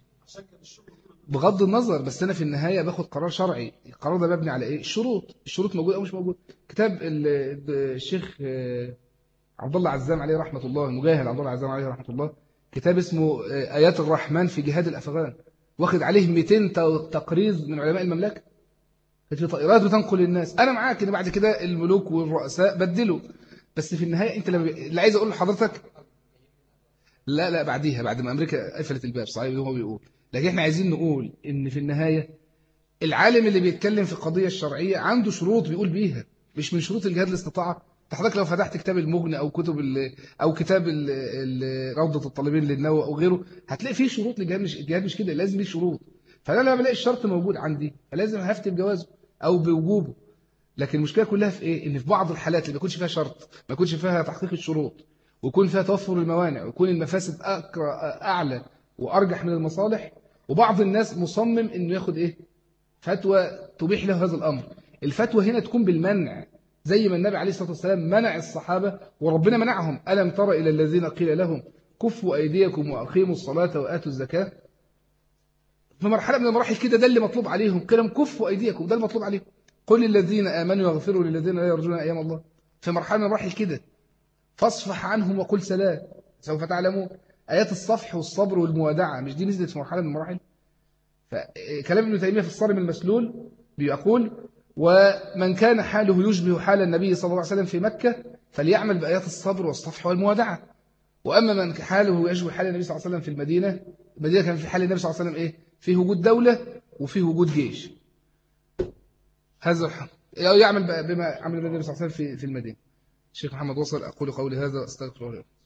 بغض النظر. بس أنا في النهاية باخد قرار شرعي، القرار ده مبني على إيه؟ الشروط، الشروط موجودة أو مش موجودة. كتاب الشيخ عبد الله عزام عليه رحمة الله، المجاهد عبد الله عزام عليه رحمة الله، كتاب اسمه آيات الرحمن في جهاد الأفغان، واخد عليه مئتين تقريز من علماء المملكة. في طائرات بتنقل الناس. أنا معاك إن بعد كده الملوك والرؤساء بدلوا، بس في النهاية أنت اللي عايز أقول لحضرتك لا لا بعديها بعد ما أمريكا قفلت الباب صحيح هو بيقول. لكن احنا عايزين نقول إن في النهاية العالم اللي بيتكلم في القضية الشرعية عنده شروط بيقول بيها، مش من شروط الجهاد الاستطاعة. حضرتك لو فتحت كتاب المغني أو كتب ال أو كتاب ال ال روضة الطالبين للنووي أو غيره هتلاقي فيه شروط للجهاد. مش الجهاد مش كده، لازم ليه شروط. فأنا لما بلاقي الشرط موجود عندي فلازم هفتي بجوازه أو بوجوبه. لكن المشكلة كلها في إيه؟ إن في بعض الحالات اللي ما يكونش فيها شرط، ما يكونش فيها تحقيق الشروط، ويكون فيها توفر الموانع، ويكون المفاسد أعلى وأرجح من المصالح، وبعض الناس مصمم إنه ياخد إيه؟ فتوى تبيح له هذا الأمر. الفتوى هنا تكون بالمنع، زي ما النبي عليه الصلاة والسلام منع الصحابة وربنا منعهم. ألم تر إلى الذين قيل لهم كفوا أيديكم وأقيموا الصلاة وآتوا الزكاة. في مرحلة من المراحل كده ده اللي مطلوب عليهم، كلام كفوا أيديكم ده المطلوب عليهم. قل للذين آمنوا يغفروا للذين لا يرجون أيام الله. في مرحلة من المراحل كده فاصفح عنهم وقل سلام سوف تعلمون. آيات الصفح والصبر والموادعة مش دي نزلت في مرحلة من المراحل؟ فكلام ابن تيمية في الصارم المسلول بيقول ومن كان حاله يشبه حال النبي صلى الله عليه وسلم في مكة فليعمل بآيات الصبر والصفح والموادعة. وأما من حاله يشبه حال النبي صلى الله عليه وسلم في المدينة، المدينة كان في حال النبي صلى الله عليه وسلم إيه؟ فيه وجود دولة وفيه وجود جيش. هذا يعمل بما عمل النبي صلى الله عليه وسلم في في المدينة. الشيخ محمد وصل. أقول قولي هذا أستغفر الله.